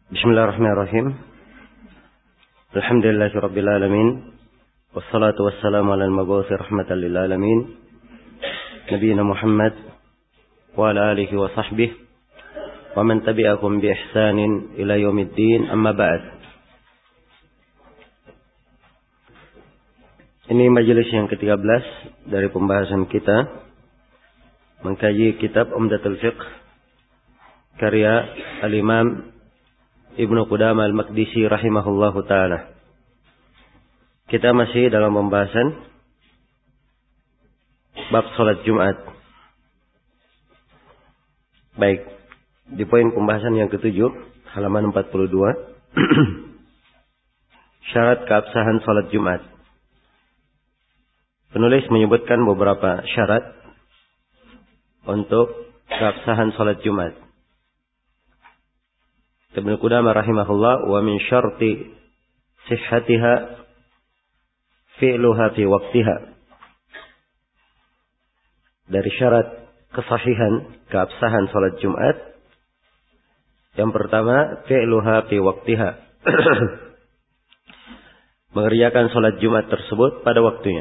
Bismillahirrahmanirrahim. Alhamdulillahirabbil alamin. Wassalatu wassalamu ala al-mab'uts rahmatan lil alamin. Nabiyina Muhammad wa ala alihi wa sahbihi wa man tabi'akum bi ihsanin ila yaumiddin. Amma ba'd. Ini majelis yang ke-13 dari pembahasan kita mengkaji kitab Umdatul Fiqh karya Al-Imam Ibnu Qudamah Al-Maqdisi rahimahullahu ta'ala. Kita masih dalam pembahasan bab salat Jumat. Baik, di poin pembahasan yang ke-7, halaman 42. Syarat keabsahan salat Jumat. Penulis menyebutkan beberapa syarat untuk keabsahan salat Jumat. Ibnu Qudamah rahimahullah, wa min syarti sihhatiha fi'luha fi waqtiha. Dari syarat kesahihan, keabsahan salat Jumat, yang pertama fi'luha fi waqtiha. Mengerjakan salat Jumat tersebut pada waktunya.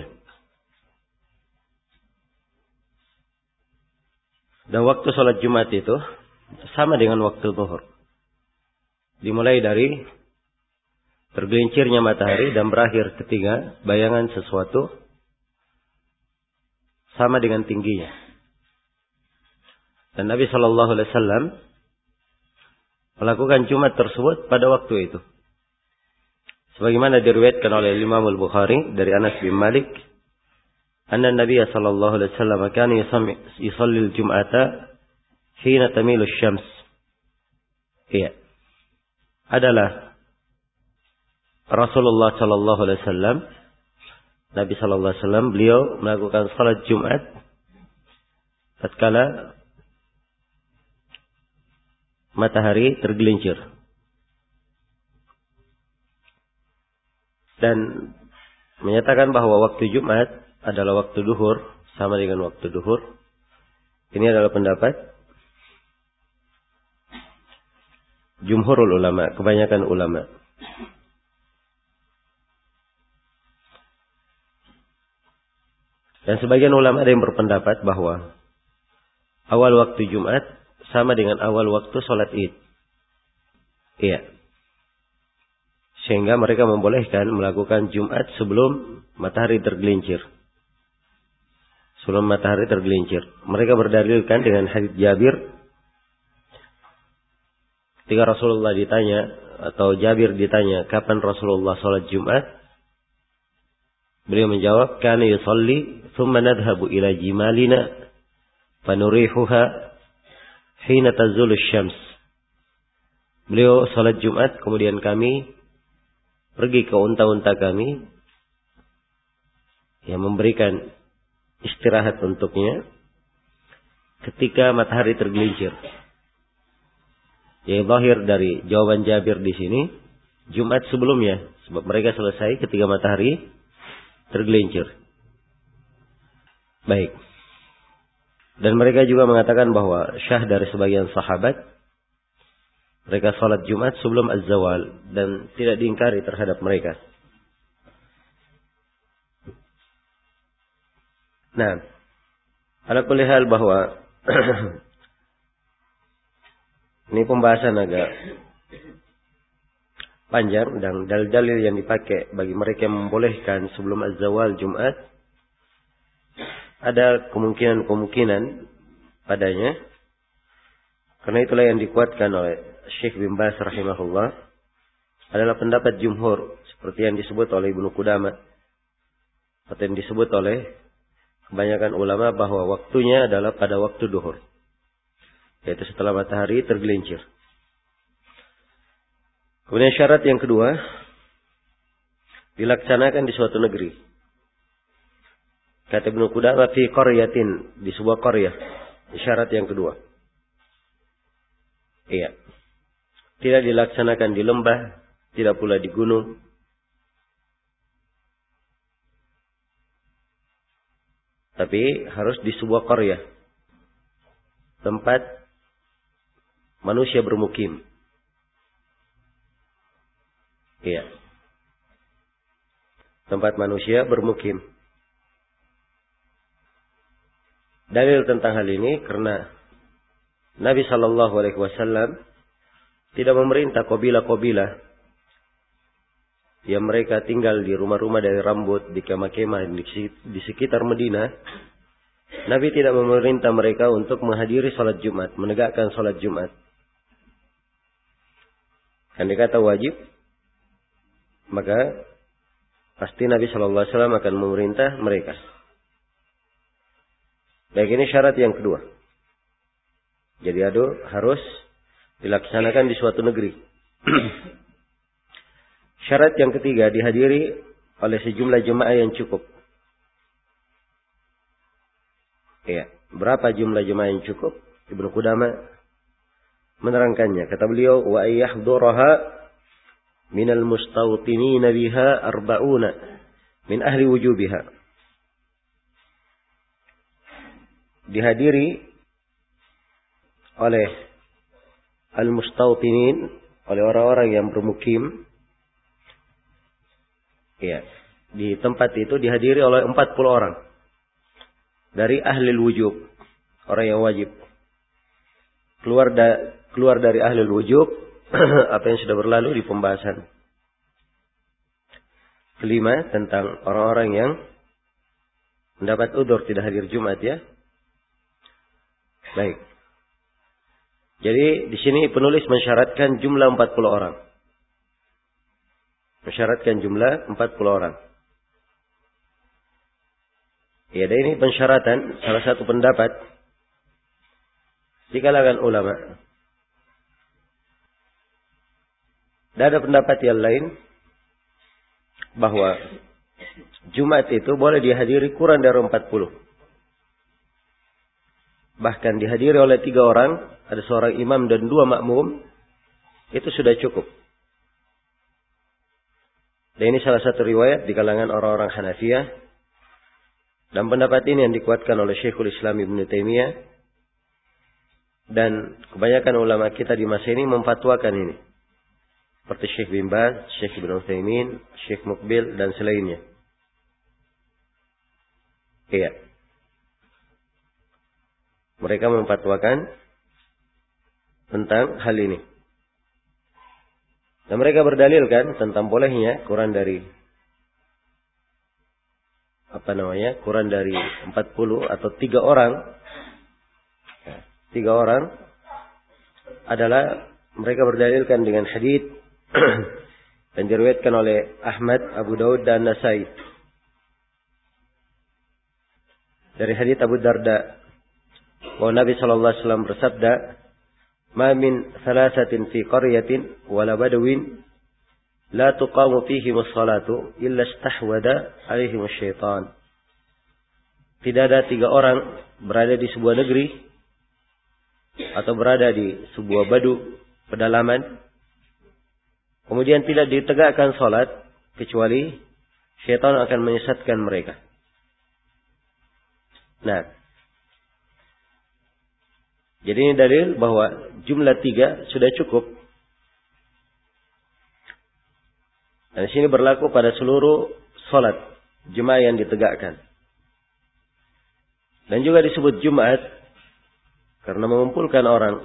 Dan waktu salat Jumat itu sama dengan waktu zuhur. Dimulai dari tergelincirnya matahari dan berakhir ketika bayangan sesuatu sama dengan tingginya. Dan Nabi Shallallahu Alaihi Wasallam melakukan Jumat tersebut pada waktu itu. Sebagaimana diriwayatkan oleh Imam Al-Bukhari dari Anas bin Malik, anna Nabi Shallallahu Alaihi Wasallam kana yusalli al-Jum'ata hina tamilu syams. Iya. Adalah Rasulullah Sallallahu Alaihi Wasallam, Nabi Sallallahu Alaihi Wasallam, beliau melakukan salat Jumat tatkala matahari tergelincir, dan menyatakan bahwa waktu Jumat adalah waktu duhur, sama dengan waktu duhur. Ini adalah pendapat jumhurul ulama, kebanyakan ulama. Dan sebagian ulama ada yang berpendapat bahwa awal waktu Jumat sama dengan awal waktu sholat Id. Iya. Sehingga mereka membolehkan melakukan Jumat sebelum matahari tergelincir. Sebelum matahari tergelincir. Mereka berdalilkan dengan hadits Jabir. Ketika Rasulullah ditanya, atau Jabir ditanya, kapan Rasulullah sholat Jumat? Beliau menjawab, kana yusalli, thumma nadhabu ila jimalina, fanurihuha, hina tazulu syams. Beliau sholat Jumat, kemudian kami pergi ke unta-unta kami, yang memberikan istirahat untuknya, ketika matahari tergelincir. Yang zahir dari jawaban Jabir di sini, Jumat sebelumnya, sebab mereka selesai ketika matahari tergelincir. Baik. Dan mereka juga mengatakan bahwa syah dari sebagian sahabat, mereka salat Jumat sebelum az-zawal dan tidak diingkari terhadap mereka. Nah, ala kulli hal bahwa ini pembahasan agak panjang, dan dalil-dalil yang dipakai bagi mereka yang membolehkan sebelum az-zawal Jumat, ada kemungkinan padanya. Karena itulah yang dikuatkan oleh Syekh bin Baz rahimahullah adalah pendapat jumhur, seperti yang disebut oleh Ibnu Qudamah, atau yang disebut oleh kebanyakan ulama, bahwa waktunya adalah pada waktu duhur, yaitu setelah matahari tergelincir. Kemudian syarat yang kedua, dilaksanakan di suatu negeri. Kata Ibnu Qudamah, fi qaryatin, di sebuah qaryah. Syarat yang kedua. Iya. Tidak dilaksanakan di lembah, tidak pula di gunung. Tapi harus di sebuah qaryah, tempat manusia bermukim. Iya. Tempat manusia bermukim. Dalil tentang hal ini karena Nabi Shallallahu Alaihi Wasallam tidak memerintah kabilah-kabilah yang mereka tinggal di rumah-rumah dari rambut, di kemah-kemah di sekitar Madinah. Nabi tidak memerintah mereka untuk menghadiri salat Jumat, menegakkan salat Jumat. Kan dikata wajib, maka pasti Nabi Shallallahu Alaihi Wasallam akan memerintah mereka. Baik, ini syarat yang kedua. Jadi harus dilaksanakan di suatu negeri. Syarat yang ketiga, dihadiri oleh sejumlah jemaah yang cukup. Ya, berapa jumlah jemaah yang cukup? Ibnu Qudamah menerangkannya. Kata beliau, wa ayyahduraha minal mustawtinina biha arba'una min ahli wujubiha. Dihadiri oleh al-mustawtinin, oleh orang-orang yang bermukim, ya, di tempat itu dihadiri oleh 40 orang dari ahli wujub, orang yang wajib. Keluar dari ahli wujub apa yang sudah berlalu di pembahasan kelima tentang orang-orang yang mendapat udzur tidak hadir Jumat, ya. Baik. Jadi di sini penulis mensyaratkan jumlah 40 orang. Mensyaratkan jumlah 40 orang. Ya, dan ini pensyaratan salah satu pendapat di kalangan ulama. Dan ada pendapat yang lain bahwa Jumat itu boleh dihadiri kurang dari 40. Bahkan dihadiri oleh 3 orang, ada seorang imam dan 2 makmum, itu sudah cukup. Dan ini salah satu riwayat di kalangan orang-orang Hanafiyah. Dan pendapat ini yang dikuatkan oleh Syekhul Islam Ibnu Taimiyah. Dan kebanyakan ulama kita di masa ini memfatwakan ini. Seperti Syekh bin Baz, Syekh Ibnu Utsaimin, Syekh Muqbil, dan selainnya. Iya. Mereka memfatwakan tentang hal ini. Dan mereka berdalilkan tentang bolehnya kurang dari kurang dari 40 atau 3 orang. 3 orang adalah mereka berdalilkan dengan hadits dan diriwayatkan oleh Ahmad, Abu Daud dan Nasai. Dari hadits Abu Darda, bahwa Nabi sallallahu alaihi wasallam bersabda, "Ma min thalathatin fi qaryatin wala badawin la tuqamu fihim as-salatu illa istahwada alaihim asy-syaitan." Tidak ada 3 orang berada di sebuah negeri atau berada di sebuah badu pedalaman, kemudian tidak ditegakkan salat, kecuali syaitan akan menyesatkan mereka. Nah, jadi ini dalil bahwa jumlah 3 sudah cukup. Dan di sini berlaku pada seluruh salat jemaah yang ditegakkan. Dan juga disebut Jumat karena mengumpulkan orang.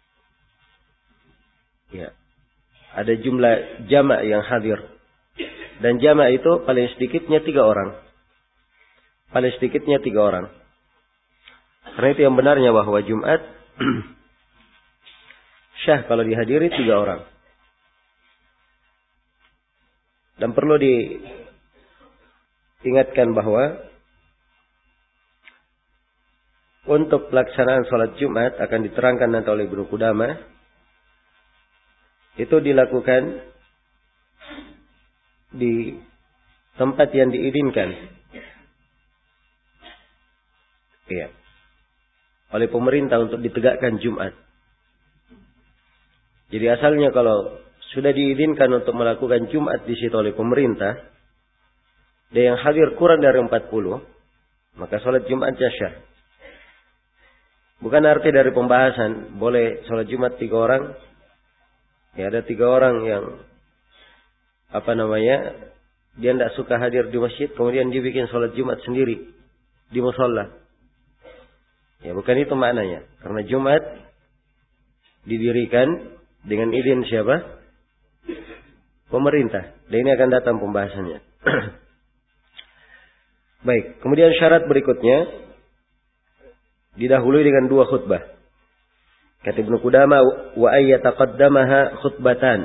Ya. Ada jumlah jama' yang hadir. Dan jama' itu paling sedikitnya 3 orang. Paling sedikitnya 3 orang. Karena itu yang benarnya bahwa Jumat syah kalau dihadiri 3 orang. Dan perlu diingatkan bahwa untuk pelaksanaan sholat Jumat akan diterangkan nanti oleh Ibnu Qudamah, itu dilakukan di tempat yang diizinkan. Iya. Oleh pemerintah untuk ditegakkan Jumat. Jadi asalnya kalau sudah diizinkan untuk melakukan Jumat di situ oleh pemerintah, dan yang hadir kurang dari 40, maka sholat Jumatnya syah. Bukan arti dari pembahasan boleh sholat Jumat 3 orang. Ya, ada 3 orang yang dia tidak suka hadir di masjid, kemudian dia bikin sholat Jumat sendiri di musholla. Ya, bukan itu maknanya. Karena Jumat didirikan dengan izin siapa? Pemerintah. Dan ini akan datang pembahasannya. Baik, kemudian syarat berikutnya didahului dengan 2 khutbah. Kata Ibnu Qudamah, wa ayyataqaddamaha khutbatan.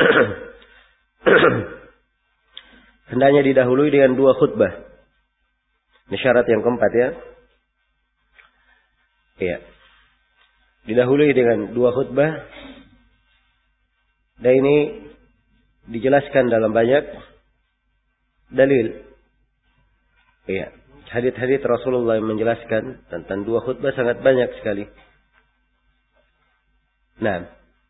Hendaknya didahului dengan 2 khutbah. Ini syarat yang keempat ya. Iya. Didahului dengan 2 khutbah. Dan ini dijelaskan dalam banyak dalil. Iya. Hadits-hadits Rasulullah yang menjelaskan tentang 2 khutbah sangat banyak sekali. Nah.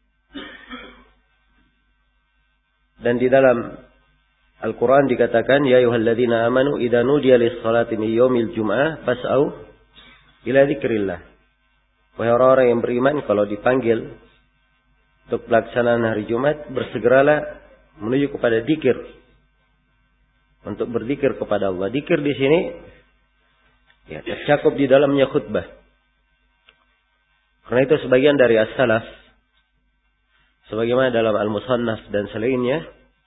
Dan di dalam Al-Quran dikatakan, ya ayyuhalladzina amanu idza nudiya lis-salati min yaumil jum'ah fas'au ila dzikrillah. Wahai orang-orang yang beriman, kalau dipanggil untuk pelaksanaan hari Jumat, bersegeralah menuju kepada dzikir. Untuk berzikir kepada Allah. Dzikir di sini ya tercakup di dalamnya khutbah. Karena itu sebagian dari as-salaf, sebagaimana dalam Al-Musannaf dan selainnya,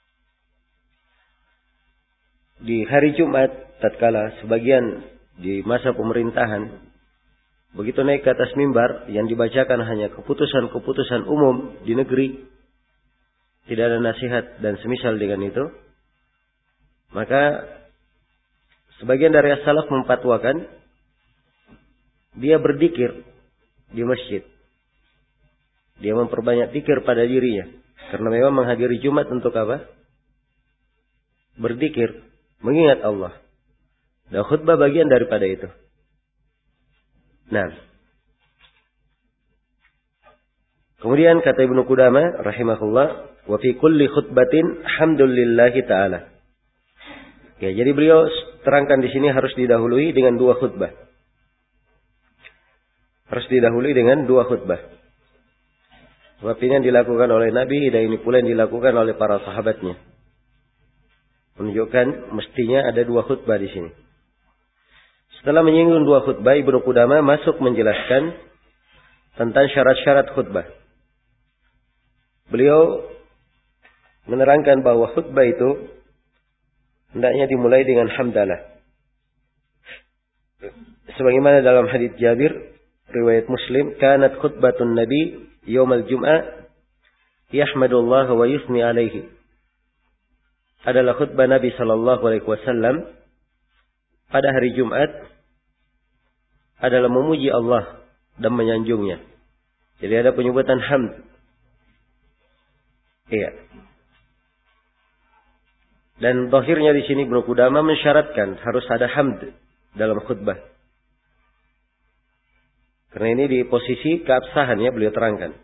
di hari Jumat tatkala sebagian di masa pemerintahan begitu naik ke atas mimbar yang dibacakan hanya keputusan-keputusan umum di negeri, tidak ada nasihat dan semisal dengan itu, maka sebagian dari as-salaf memfatwakan dia berzikir di masjid. Dia memperbanyak zikir pada dirinya karena memang menghadiri Jumat untuk apa? Berzikir, mengingat Allah. Dan khutbah bagian daripada itu. Nah. Kemudian kata Ibnu Qudamah rahimahullah, wa fi kulli khutbatin hamdulillahi ta'ala. Ya, jadi beliau terangkan di sini harus didahului dengan 2 khutbah. Harus didahului dengan 2 khutbah. Sebab ini yang dilakukan oleh Nabi dan ini pula yang dilakukan oleh para sahabatnya. Menunjukkan mestinya ada 2 khutbah di sini. Setelah menyinggung 2 khutbah, Ibnu Qudamah masuk menjelaskan tentang syarat-syarat khutbah. Beliau menerangkan bahwa khutbah itu hendaknya dimulai dengan hamdalah. Sebagaimana dalam hadits Jabir, riwayat Muslim, kanat khutbatun Nabi yaumal Jum'ah yahmadullah wa yusni alaihi. Adalah khutbah Nabi sallallahu alaihi wasallam pada hari Jumat adalah memuji Allah dan menyanjungnya. Jadi ada penyebutan hamd. Iya. Dan zahirnya di sini Ibnu Qudamah mensyaratkan harus ada hamd dalam khutbah. Karena ini di posisi keabsahan ya beliau terangkan.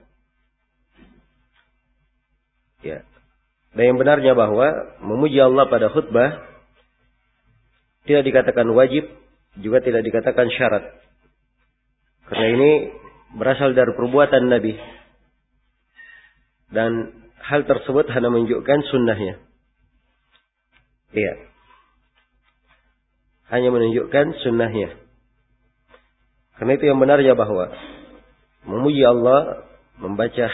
Ya. Dan yang benarnya bahwa memuji Allah pada khutbah tidak dikatakan wajib, juga tidak dikatakan syarat. Karena ini berasal dari perbuatan Nabi. Dan hal tersebut hanya menunjukkan sunnahnya. Iya. Hanya menunjukkan sunnahnya. Karena itu yang benarnya bahwa memuji Allah, membaca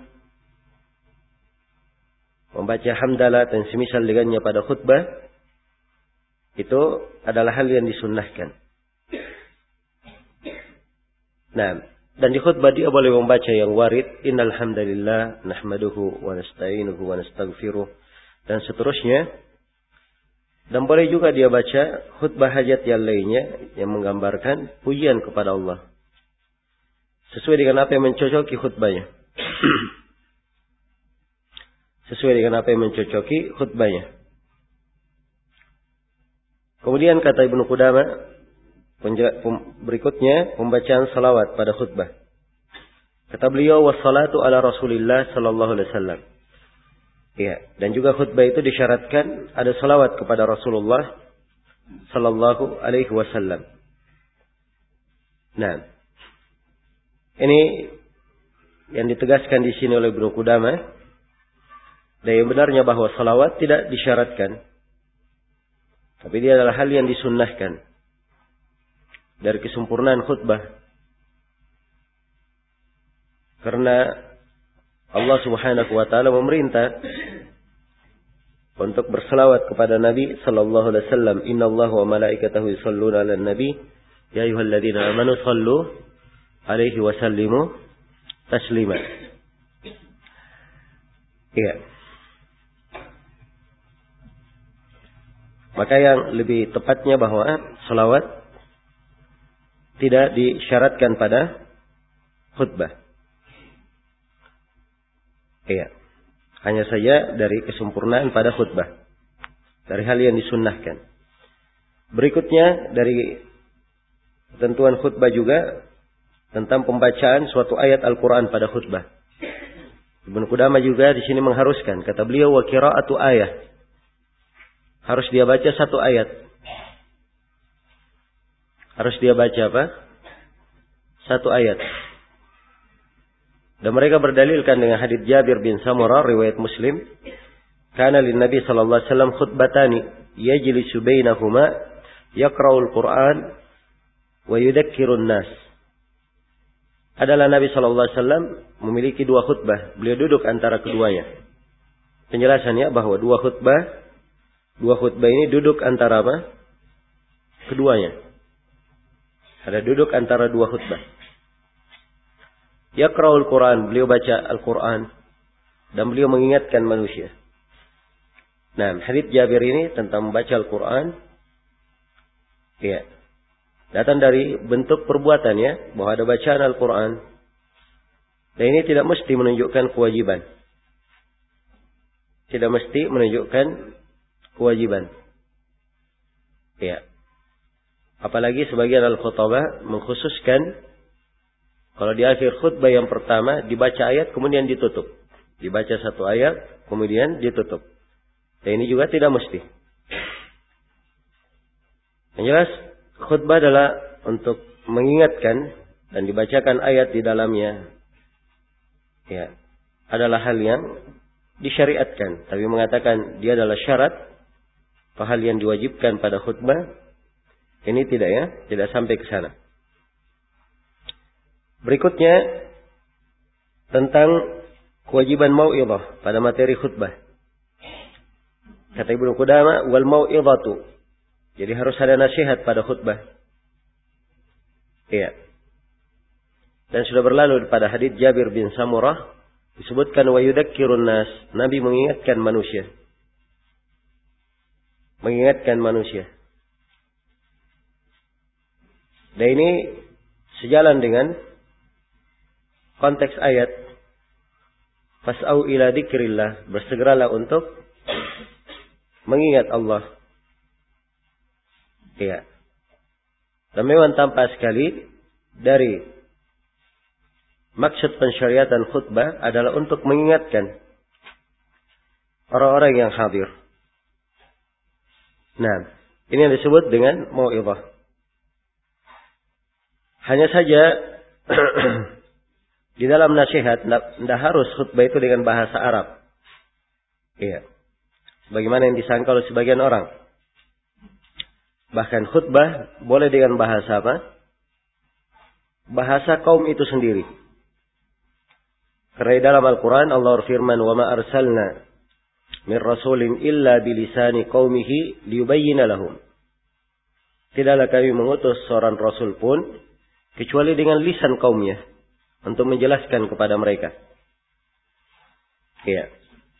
hamdalah dan semisal dengannya pada khutbah, itu adalah hal yang disunnahkan. Nah, dan di khutbah dia boleh membaca yang warid, innal hamdalillah nahmaduhu wa nasta'inuhu wa nastaghfiruh dan seterusnya. Dan boleh juga dia baca khutbah hajat yang lainnya yang menggambarkan pujian kepada Allah. Sesuai dengan apa yang mencocoki khutbahnya. Sesuai dengan apa yang mencocoki khutbahnya. Kemudian kata Ibnu Qudamah, berikutnya pembacaan salawat pada khutbah. Kata beliau, wassalatu ala Rasulillah sallallahu alaihi wasallam. Ya, dan juga khutbah itu disyaratkan ada salawat kepada Rasulullah sallallahu alaihi wasallam. Nah, ini yang ditegaskan di sini oleh Ibnu Qudamah Dan yang benarnya bahwa salawat tidak disyaratkan. Tapi dia adalah hal yang disunnahkan. Dari kesempurnaan khutbah. Karena Allah subhanahu wa ta'ala memerintah untuk berselawat kepada Nabi sallallahu alaihi wasallam. Inna Allah wa malaikatahu yusalluna 'alan nabi. Ya ayyuhalladzina amanu sallu alaihi wa sallimu taslima. Iya. Maka yang lebih tepatnya bahwa salawat tidak disyaratkan pada khutbah. Iya. Hanya saja dari kesempurnaan pada khutbah. Dari hal yang disunnahkan. Berikutnya dari ketentuan khutbah juga tentang pembacaan suatu ayat Al-Quran pada khutbah. Ibnu Qudamah juga di sini mengharuskan. Kata beliau, wa qira'atu ayat. Harus dia baca satu ayat. Harus dia baca apa? Satu ayat. Dan mereka berdalilkan dengan hadits Jabir bin Samurah riwayat Muslim. Kana lin Nabi sallallahu alaihi wasallam khutbatani yajlisu bainahuma yaqra'ul Qur'an wa yudzakkirun nas. Adalah Nabi sallallahu alaihi wasallam memiliki dua khutbah. Beliau duduk antara keduanya. Penjelasannya bahwa dua khutbah ini duduk antara apa? Keduanya. Ada duduk antara dua khutbah. Yaqra'ul Quran, beliau baca Al-Quran. Dan beliau mengingatkan manusia. Nah, hadits Jabir ini tentang membaca Al-Quran. Ya. Datang dari bentuk perbuatannya. Bahwa ada bacaan Al-Quran. Dan ini tidak mesti menunjukkan kewajiban. Tidak mesti menunjukkan kewajiban. Ya. Apalagi sebagian al-khutabah mengkhususkan kalau di akhir khutbah yang pertama dibaca ayat kemudian ditutup. Dibaca satu ayat kemudian ditutup. Dan ini juga tidak mesti. Yang jelas khutbah adalah untuk mengingatkan dan dibacakan ayat di dalamnya. Ya. Adalah hal yang disyariatkan. Tapi mengatakan dia adalah syarat atau hal yang diwajibkan pada khutbah. Ini tidak ya. Tidak sampai ke sana. Berikutnya tentang kewajiban mau'idhah pada materi khutbah. Kata Ibnu Qudamah, wal mau'idhatu. Jadi harus ada nasihat pada khutbah. Iya. Dan sudah berlalu pada hadits Jabir bin Samurah disebutkan wa yudakkirun nas. Nabi mengingatkan manusia. Mengingatkan manusia. Dan ini sejalan dengan konteks ayat fas'au ila dzikrillah, bersegeralah untuk mengingat Allah. Iya. Dan memang tampak sekali dari maksud pensyariatan khutbah adalah untuk mengingatkan orang-orang yang hadir. Nah, ini yang disebut dengan mau'izah. Hanya saja di dalam nasihat tidak harus khutbah itu dengan bahasa Arab. Iya. Bagaimana yang disangka oleh sebagian orang. Bahkan khutbah boleh dengan bahasa apa? Bahasa kaum itu sendiri. Karena dalam Al-Quran Allah berfirman, wa ma arsalna min rasulin illa bilisani qaumihi liyubayyina lahum. Tidaklah kami mengutus seorang rasul pun kecuali dengan lisan kaumnya untuk menjelaskan kepada mereka. Iya.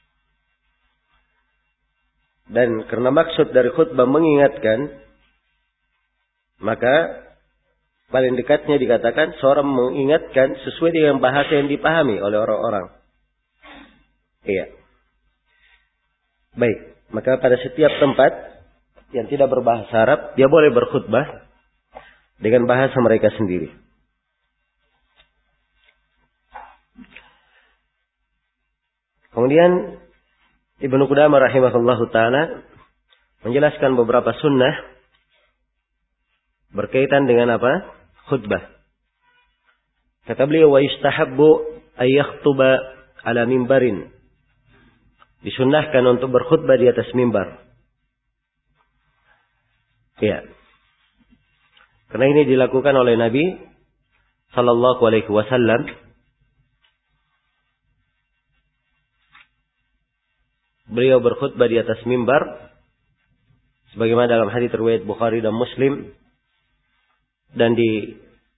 Dan karena maksud dari khutbah mengingatkan, maka paling dekatnya dikatakan seorang mengingatkan sesuai dengan bahasa yang dipahami oleh orang-orang. Iya. Baik. Maka pada setiap tempat yang tidak berbahasa Arab, dia boleh berkhutbah dengan bahasa mereka sendiri. Kemudian Ibnu Qudamah rahimahullahu taala menjelaskan beberapa sunnah berkaitan dengan apa? Khutbah. Kata beliau, wa yustahabbu ay yakhtuba ala mimbarin disunnahkan untuk berkhutbah di atas mimbar. Ya. Karena ini dilakukan oleh Nabi sallallahu alaihi wasallam. Beliau berkhutbah di atas mimbar sebagaimana dalam hadits riwayat Bukhari dan Muslim, dan di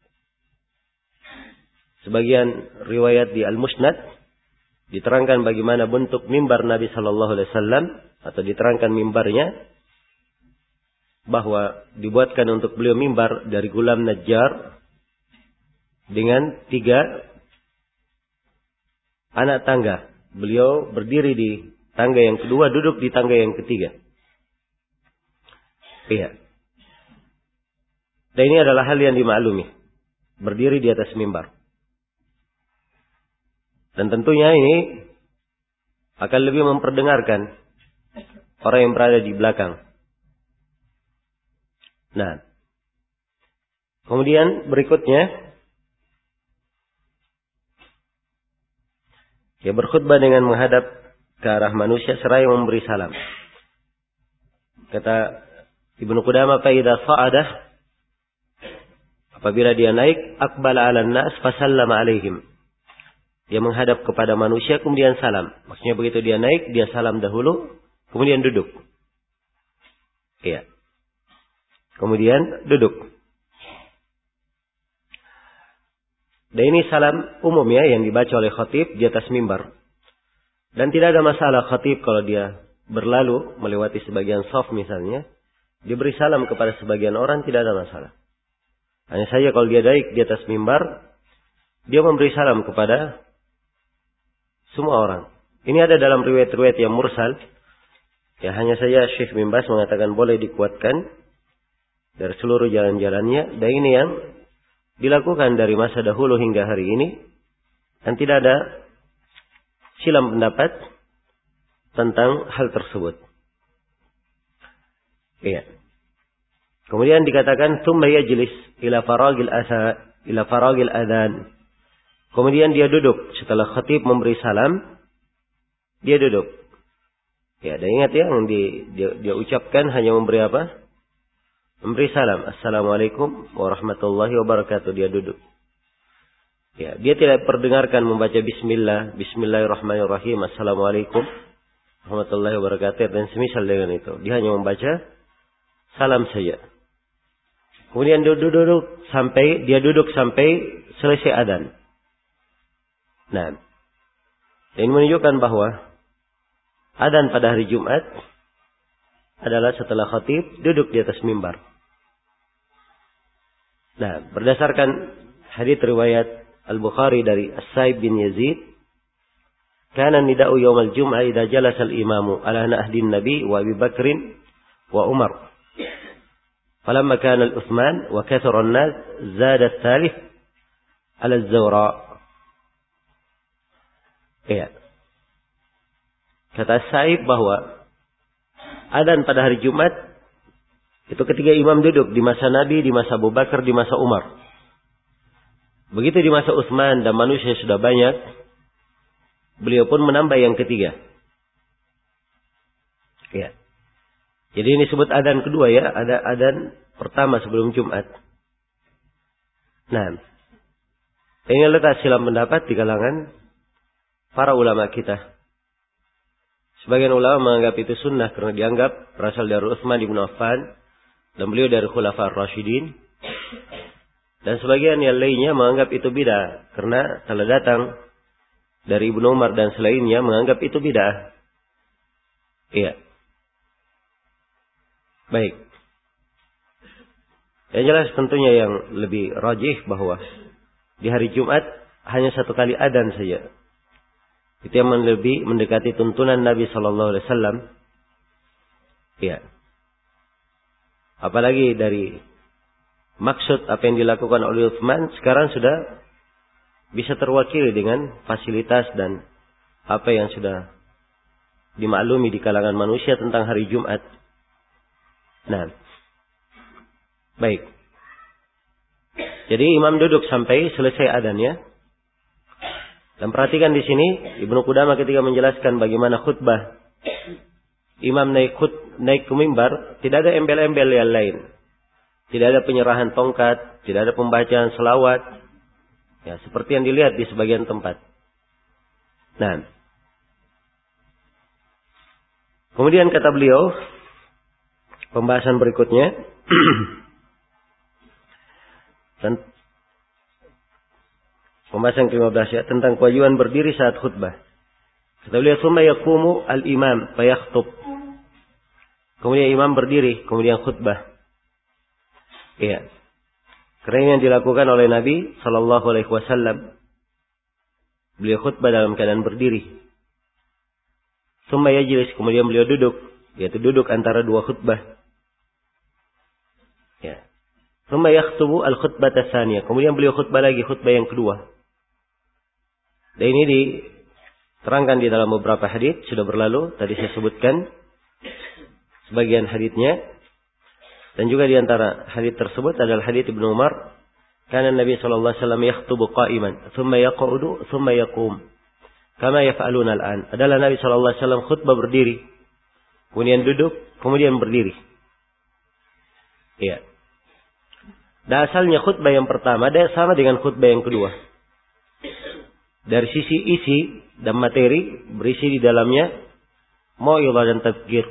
sebagian riwayat di Al-Musnad diterangkan bagaimana bentuk mimbar Nabi sallallahu alaihi wasallam, atau diterangkan mimbarnya bahwa dibuatkan untuk beliau mimbar dari gulam najjar dengan 3 anak tangga. Beliau berdiri di tangga yang kedua, duduk di tangga yang ketiga. Iya. Dan ini adalah hal yang dimaklumi, berdiri di atas mimbar. Dan tentunya ini akan lebih memperdengarkan orang yang berada di belakang. Nah, kemudian berikutnya, dia berkhutbah dengan menghadap ke arah manusia seraya memberi salam. Kata Ibnu Qudamah, fa idza sa'ada, apabila dia naik, aqbala 'alan nas fasallama 'alaihim. Dia menghadap kepada manusia kemudian salam. Maksudnya begitu dia naik, dia salam dahulu, kemudian duduk. Iya. Kemudian duduk. Dan ini salam umum ya, yang dibaca oleh khatib di atas mimbar. Dan tidak ada masalah khatib kalau dia berlalu melewati sebagian shaf misalnya, diberi salam kepada sebagian orang, tidak ada masalah. Hanya saja kalau dia naik di atas mimbar, dia memberi salam kepada semua orang. Ini ada dalam riwayat-riwayat yang mursal. Ya, hanya saja Syekh bin Baz mengatakan boleh dikuatkan dari seluruh jalan-jalannya. Dan ini yang dilakukan dari masa dahulu hingga hari ini. Dan tidak ada silam pendapat tentang hal tersebut. Iya. Kemudian dikatakan tsumma yajlis ila faragil adzan. Kemudian dia duduk setelah khatib memberi salam, dia duduk. Ya, dan ingat ya, yang dia ucapkan hanya memberi apa? Memberi salam. Assalamualaikum warahmatullahi wabarakatuh. Dia duduk. Ya, dia tidak perdengarkan membaca bismillah, bismillahirrahmanirrahim, assalamualaikum warahmatullahi wabarakatuh, dan semisal dengan itu. Dia hanya membaca salam saja. Kemudian dia duduk sampai selesai adzan. Nah, ini menunjukkan bahwa adzan pada hari Jumat adalah setelah khatib duduk di atas mimbar. Nah, berdasarkan hadits riwayat Al-Bukhari dari As-Sa'ib bin Yazid, kana nida'u yawmal jum'ah idza jalasa al-imamu ala nahdin nabi wa Abi Bakrin wa Umar. Falamma kana al-Uthman wa kathara an-nas zada al-thalith ala az-zawra. Ya. Kata Sa'ib bahwa adzan pada hari Jumat itu ketika imam duduk di masa Nabi, di masa Abu Bakar, di masa Umar. Begitu di masa Utsman dan manusia sudah banyak, beliau pun menambah yang ketiga. Ya. Jadi ini disebut adzan kedua ya, ada adzan pertama sebelum Jumat. Nah, ini letak silam pendapat di kalangan para ulama kita. Sebagian ulama menganggap itu sunnah karena dianggap berasal dari Utsman bin Affan dan beliau dari Khulafaur Rasyidin. Dan sebagian yang lainnya menganggap itu bid'ah karena telah datang dari Ibnu Umar dan selainnya menganggap itu bid'ah. Iya. Baik. Yang jelas tentunya yang lebih rajih bahwa di hari Jumat hanya satu kali adzan saja. Itu yang lebih mendekati tuntunan Nabi sallallahu alaihi wasallam. Iya. Apalagi dari maksud apa yang dilakukan oleh Utsman sekarang sudah bisa terwakili dengan fasilitas dan apa yang sudah dimaklumi di kalangan manusia tentang hari Jumat. Nah, baik. Jadi imam duduk sampai selesai adzannya. Dan perhatikan di sini Ibnu Qudamah ketika menjelaskan bagaimana khutbah imam naik ke mimbar, tidak ada embel-embel yang lain. Tidak ada penyerahan tongkat, tidak ada pembacaan selawat. Ya, seperti yang dilihat di sebagian tempat. Nah, kemudian kata beliau, pembahasan berikutnya pembahasan ke-15 ya, tentang kewajiban berdiri saat khutbah. Kata beliau, "Tsumma yaqumu al-imam fa yakhthub." Kemudian imam berdiri, kemudian khutbah. Iya. Karena ini yang dilakukan oleh Nabi sallallahu alaihi wasallam. Beliau khutbah dalam keadaan berdiri. Tsumma yajlis, kemudian beliau duduk, yaitu duduk antara dua khutbah. Ya. Tsumma yakhtubu al-khutbata tsaniyah, kemudian beliau khutbah lagi, khutbah yang kedua. Dan ini diterangkan di dalam beberapa hadits, sudah berlalu, tadi saya sebutkan sebagian haditsnya. Dan juga di antara hadits tersebut adalah hadits Ibnu Umar, kana Nabi sallallahu alaihi wasallam yakhutubu qa'iman, thumma yaqudu, thumma yaqum, kama yaf'aluna al-an. Adalah Nabi sallallahu alaihi wasallam khutbah berdiri, kemudian duduk, kemudian berdiri. Iya. Dan asalnya khutbah yang pertama ada sama dengan khutbah yang kedua. Dari sisi isi dan materi, berisi di dalamnya mau'izah dan tadzkir.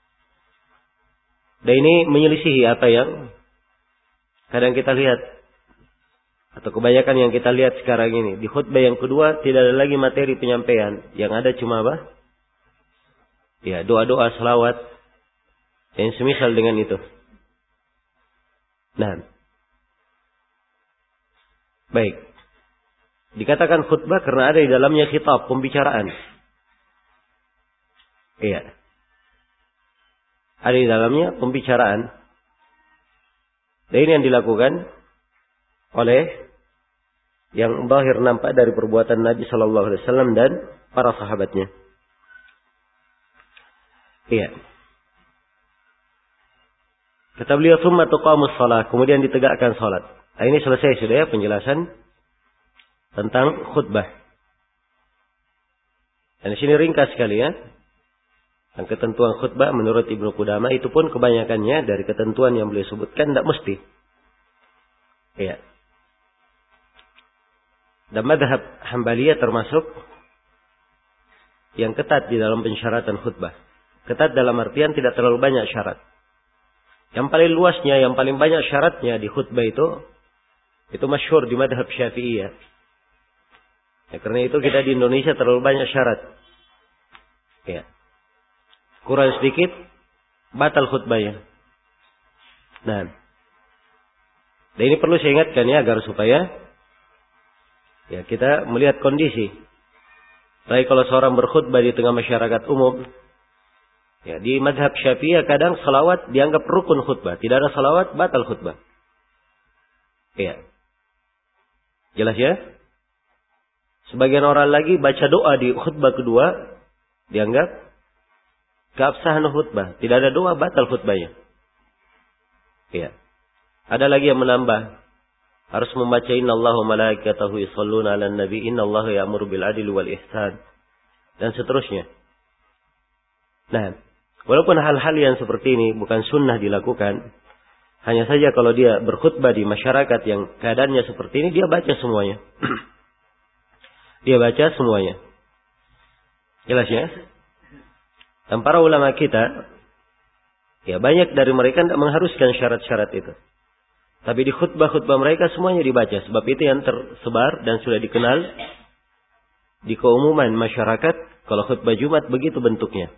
Dan ini menyelisihi apa yang kadang kita lihat, atau kebanyakan yang kita lihat sekarang ini. Di khutbah yang kedua tidak ada lagi materi penyampaian. Yang ada cuma apa? Ya, doa-doa selawat yang semisal dengan itu. Nah, baik. Dikatakan khutbah karena ada di dalamnya khitab, pembicaraan. Iya. Ada di dalamnya pembicaraan. Dan ini yang dilakukan oleh yang zahir nampak dari perbuatan Nabi sallallahu alaihi wasallam dan para sahabatnya. Iya. Kata beliau, "Tsumma tuqamus shalah", kemudian ditegakkan salat. Nah, ini selesai sudah ya penjelasan tentang khutbah. Dan di sini ringkas sekali ya. Dan ketentuan khutbah menurut Ibnu Qudamah itu pun kebanyakannya dari ketentuan yang beliau sebutkan tidak mesti. Iya. Dan madhab Hambaliyah termasuk yang ketat di dalam pensyaratan khutbah. Ketat dalam artian tidak terlalu banyak syarat. Yang paling luasnya, yang paling banyak syaratnya di khutbah itu masyhur di madhab Syafi'iyah. Ya, karena itu kita di Indonesia terlalu banyak syarat. Ya. Kurang sedikit, batal khutbahnya. Nah. Dan ini perlu saya ingatkan ya, agar supaya ya kita melihat kondisi. Baik kalau seorang berkhutbah di tengah masyarakat umum. Ya, di mazhab Syafi'iyah kadang salawat dianggap rukun khutbah. Tidak ada salawat, batal khutbah. Ya. Jelas ya? Sebagian orang lagi baca doa di khutbah kedua, dianggap keabsahan khutbah. Tidak ada doa, batal khutbahnya. Ya. Ada lagi yang menambah. Harus membaca innallaha wa malaikatahu yusholluna 'alan nabi, innallaha ya'muru bil 'adli wal ihsan. Dan seterusnya. Nah, walaupun hal-hal yang seperti ini bukan sunnah dilakukan, hanya saja kalau dia berkhutbah di masyarakat yang keadaannya seperti ini, dia baca semuanya. Dia baca semuanya. Jelas ya? Dan para ulama kita, ya banyak dari mereka tidak mengharuskan syarat-syarat itu. Tapi di khutbah-khutbah mereka semuanya dibaca. Sebab itu yang tersebar dan sudah dikenal di keumuman masyarakat. Kalau khutbah Jumat begitu bentuknya.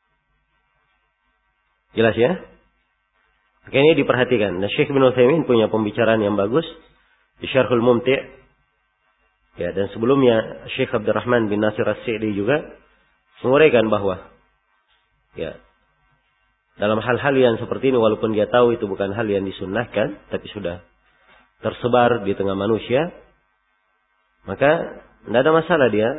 Jelas ya? Oke, ini diperhatikan. Nah, Syekh Ibnu Utsaimin punya pembicaraan yang bagus di Syarhul Mumti'. Ya, dan sebelumnya Syekh Abdurrahman bin Nasir As-Sa'di juga menguraikan bahwa ya, dalam hal-hal yang seperti ini, walaupun dia tahu itu bukan hal yang disunnahkan, tapi sudah tersebar di tengah manusia, maka tidak ada masalah dia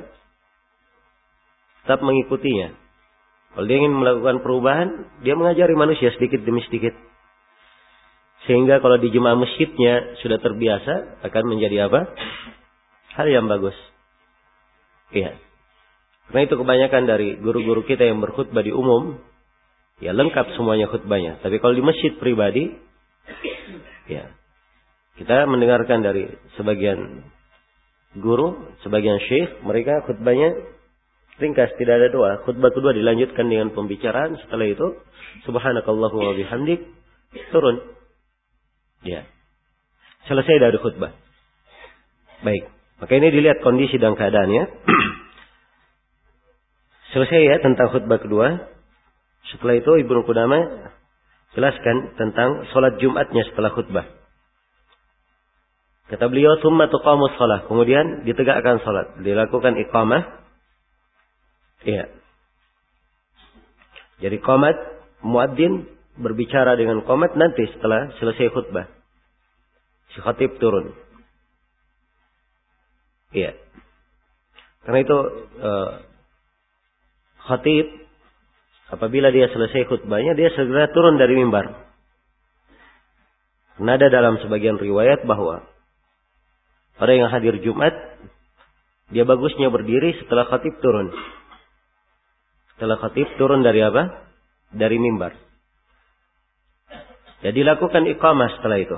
tetap mengikutinya. Kalau dia ingin melakukan perubahan, dia mengajari manusia sedikit demi sedikit. Sehingga kalau di jemaah masjidnya sudah terbiasa, akan menjadi apa? Hal yang bagus. Iya. Karena itu kebanyakan dari guru-guru kita yang berkhutbah di umum, ya lengkap semuanya khutbahnya. Tapi kalau di masjid pribadi, ya kita mendengarkan dari sebagian guru, sebagian syekh, mereka khutbahnya ringkas, tidak ada doa. Khutbah kedua dilanjutkan dengan pembicaraan. Setelah itu, subhanakallahu wa bihamdik, turun. Ya. Selesai dari khutbah. Baik. Maka ini dilihat kondisi dan keadaannya. Selesai ya tentang khutbah kedua. Setelah itu Ibnu Qudamah jelaskan tentang sholat Jumatnya setelah khutbah. Kata beliau, "Tsumma tuqamus shalah." Kemudian ditegakkan salat, dilakukan iqamah. Iya. Jadi qamat, muadzin berbicara dengan qamat nanti setelah selesai khutbah. Si khatib turun. Iya. Karena itu khatib apabila dia selesai khutbahnya, dia segera turun dari mimbar. Karena ada dalam sebagian riwayat bahwa orang yang hadir Jumat, dia bagusnya berdiri setelah khatib turun. Setelah khatib turun dari apa? Dari mimbar. Jadi lakukan iqamah setelah itu.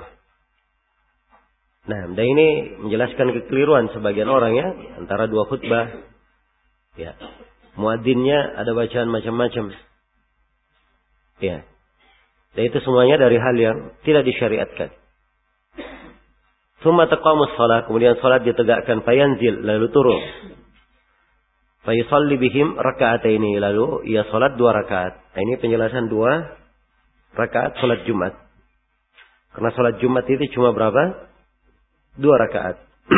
Nah, dan ini menjelaskan kekeliruan sebagian orang ya, antara dua khutbah. Ya. Muadzinnya ada bacaan macam-macam. Ya. Dan itu semuanya dari hal yang tidak disyariatkan. Tsumma taqamus shalah, kemudian salat ditegakkan, fayanzil, lalu turun. Fayusalli bihim raka'ataini, lalu ia salat 2 rakaat. Nah, ini penjelasan 2 rakaat salat Jumat. Karena salat Jumat itu cuma berapa? 2 rakaat.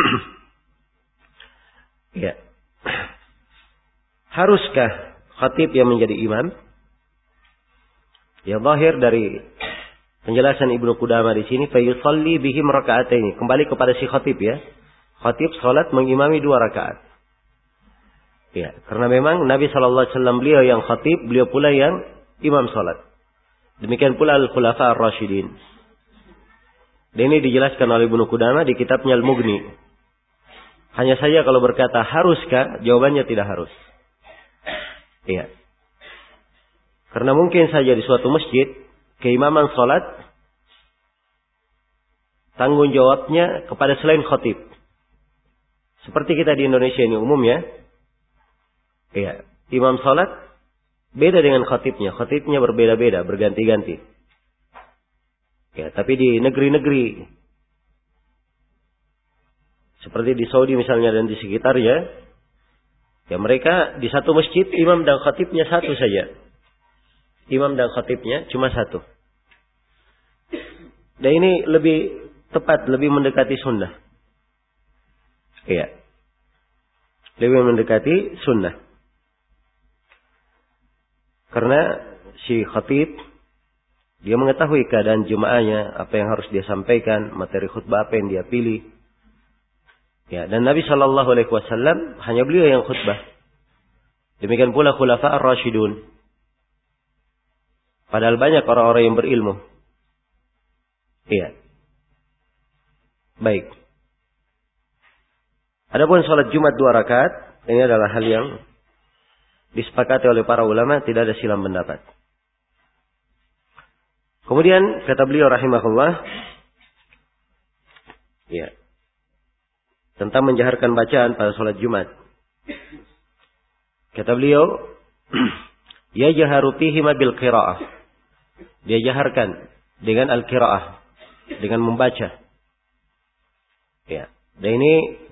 Ya. Haruskah khatib yang menjadi imam? Ya, zahir dari penjelasan Ibnu Qudamah di sini, fayusalli bihim raka'ataini. Kembali kepada si khatib ya. Khatib salat mengimami 2 rakaat. Ya, karena memang Nabi sallallahu alaihi wasallam beliau yang khatib, beliau pula yang imam salat. Demikian pula al-khulafa ar-rasyidin. Dan ini dijelaskan oleh Ibnu Qudamah di kitabnya Al-Mughni. Hanya saja kalau berkata haruskah, jawabannya tidak harus. Iya. Karena mungkin saja di suatu masjid keimaman salat tanggung jawabnya kepada selain khatib. Seperti kita di Indonesia ini umum ya. Iya, imam salat beda dengan khatibnya. Khatibnya berbeda-beda, berganti-ganti. Ya, tapi di negeri-negeri seperti di Saudi misalnya dan di sekitarnya, ya mereka di satu masjid imam dan khatibnya satu saja. Imam dan khatibnya cuma satu. Dan ini lebih tepat, lebih mendekati sunnah. Iya. Lebih mendekati sunnah. Karena si khatib dia mengetahui keadaan jemaahnya, apa yang harus dia sampaikan, materi khutbah apa yang dia pilih. Ya, dan Nabi sallallahu alaihi wasallam hanya beliau yang khutbah. Demikian pula khulafa ar-rasyidun. Padahal banyak orang-orang yang berilmu. Iya. Baik. Adapun salat Jumat 2 rakaat, ini adalah hal yang disepakati oleh para ulama, tidak ada silang pendapat. Kemudian kata beliau rahimahullah, ya, tentang menjaharkan bacaan pada salat Jumat. Kata beliau, ya jaharu fihi bil qiraah. Dia jaharkan dengan al-qiraah, dengan membaca. Ya, dan ini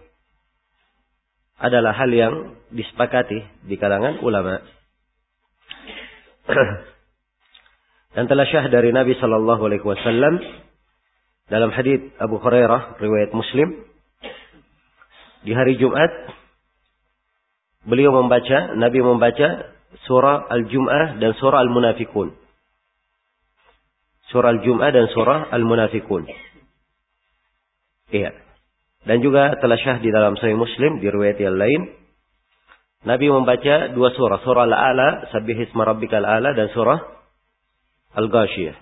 adalah hal yang disepakati di kalangan ulama. Dan telah syah dari Nabi sallallahu alaihi wasallam dalam hadits Abu Hurairah riwayat Muslim, di hari Jumat Nabi membaca surah Al-Jum'ah dan surah Al-Munafiqun. Surah Al-Jum'ah dan surah Al-Munafiqun. Iya. Dan juga telah syah di dalam Sahih Muslim di riwayat yang lain, Nabi membaca 2 surah, surah Al-A'la, Sabbihisma Rabbikal A'la, dan surah Al-Ghashiyah.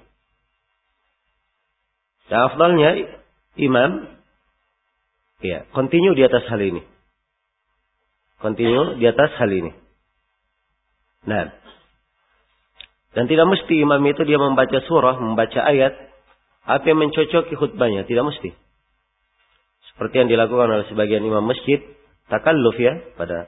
Dan afdalnya imam, ya, continue di atas hal ini. Continue di atas hal ini. Nah. Dan tidak mesti imam itu dia membaca surah, membaca ayat, apa yang mencocoki khutbahnya. Tidak mesti. Seperti yang dilakukan oleh sebagian imam masjid. Takalluf ya.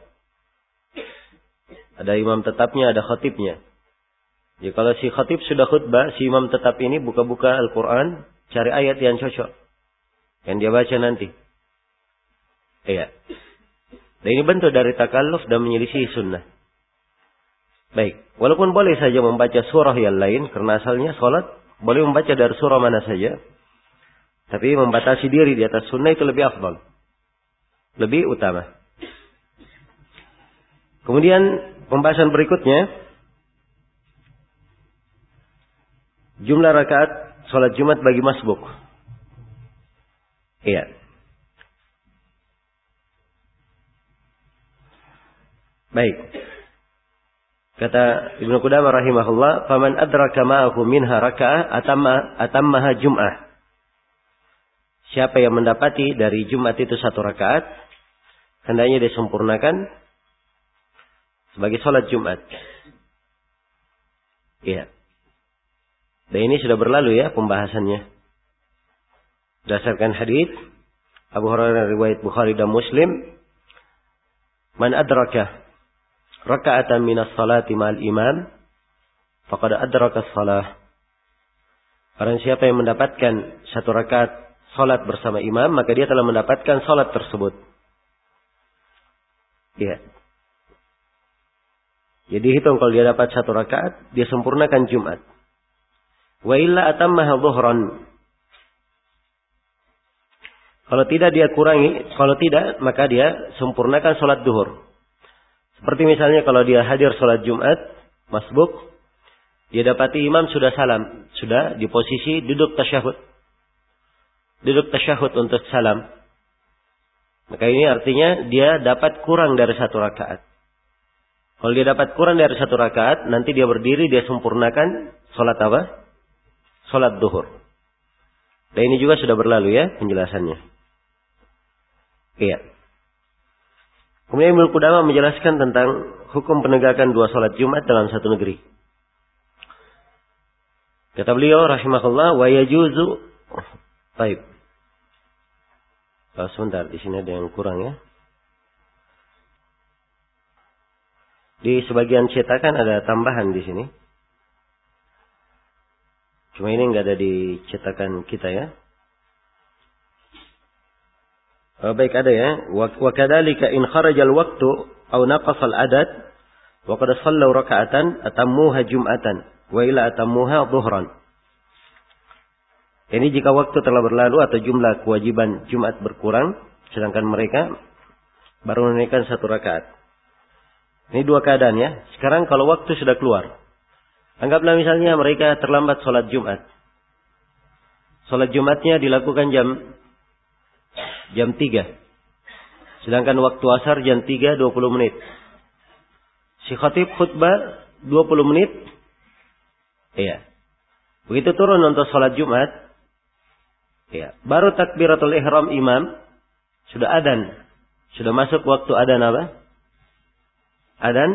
Ada imam tetapnya, ada khatibnya. Jadi kalau si khatib sudah khutbah, si imam tetap ini buka-buka Al-Quran, cari ayat yang cocok. Yang dia baca nanti. Iya. Dan ini bentuk dari takalluf dan menyelisih sunnah. Baik. Walaupun boleh saja membaca surah yang lain, karena asalnya sholat, boleh membaca dari surah mana saja. Tapi membatasi diri di atas sunnah itu lebih afdal. Lebih utama. Kemudian pembahasan berikutnya. Jumlah rakaat sholat Jumat bagi masbuk. Iya. Baik. Kata Ibnu Qudamah rahimahullah, "Faman adraka ma'ahu minha raka'ah atammaha jum'ah." Siapa yang mendapati dari Jumat itu satu rakaat, hendaknya disempurnakan sebagai salat Jumat. Iya. Dan ini sudah berlalu ya pembahasannya. Berdasarkan hadis Abu Hurairah riwayat Bukhari dan Muslim, "Man adraka raka'atan minas salati ma'al imam faqad adraka as-salah." Barang siapa yang mendapatkan satu rakaat salat bersama imam, maka dia telah mendapatkan salat tersebut. Ya. Jadi hitung kalau dia dapat satu rakaat, dia sempurnakan Jumat. Wa illa atammaha dhuhran. Kalau tidak dia kurangi, kalau tidak maka dia sempurnakan salat duhur. Seperti misalnya kalau dia hadir salat Jumat, masbuk, dia dapati imam sudah salam, sudah di posisi duduk tasyahud. Duduk tasyahud untuk salam. Maka ini artinya dia dapat kurang dari satu rakaat. Kalau dia dapat kurang dari satu rakaat, nanti dia berdiri, dia sempurnakan salat apa? Salat duhur. Dan ini juga sudah berlalu ya penjelasannya. Iya. Kemudian Ibnu Qudamah menjelaskan tentang hukum penegakan dua salat Jumat dalam satu negeri. Kata beliau rahimahullah, wa yajuzu. Baik. Sebentar, di sini ada yang kurang ya. Di sebagian cetakan ada tambahan di sini. Cuma ini enggak ada di cetakan kita ya. Baik ada ya. Wa kadzalika in kharajal waqtu aw naqasa al-adad wa qad sallu raka'atan atammuha jum'atan wa ila atammuha dhuhran. Ini jika waktu telah berlalu atau jumlah kewajiban Jumat berkurang, sedangkan mereka baru menunaikan satu rakaat. Ini dua keadaan ya. Sekarang kalau waktu sudah keluar, anggaplah misalnya mereka terlambat sholat Jumat. Sholat Jumatnya dilakukan jam 3. Sedangkan waktu asar jam 3 20 menit. Si khatib khutbah 20 menit. Iya. Begitu turun untuk sholat Jumat. Ya, baru takbiratul ihram imam sudah adzan. Sudah masuk waktu adzan apa? Adzan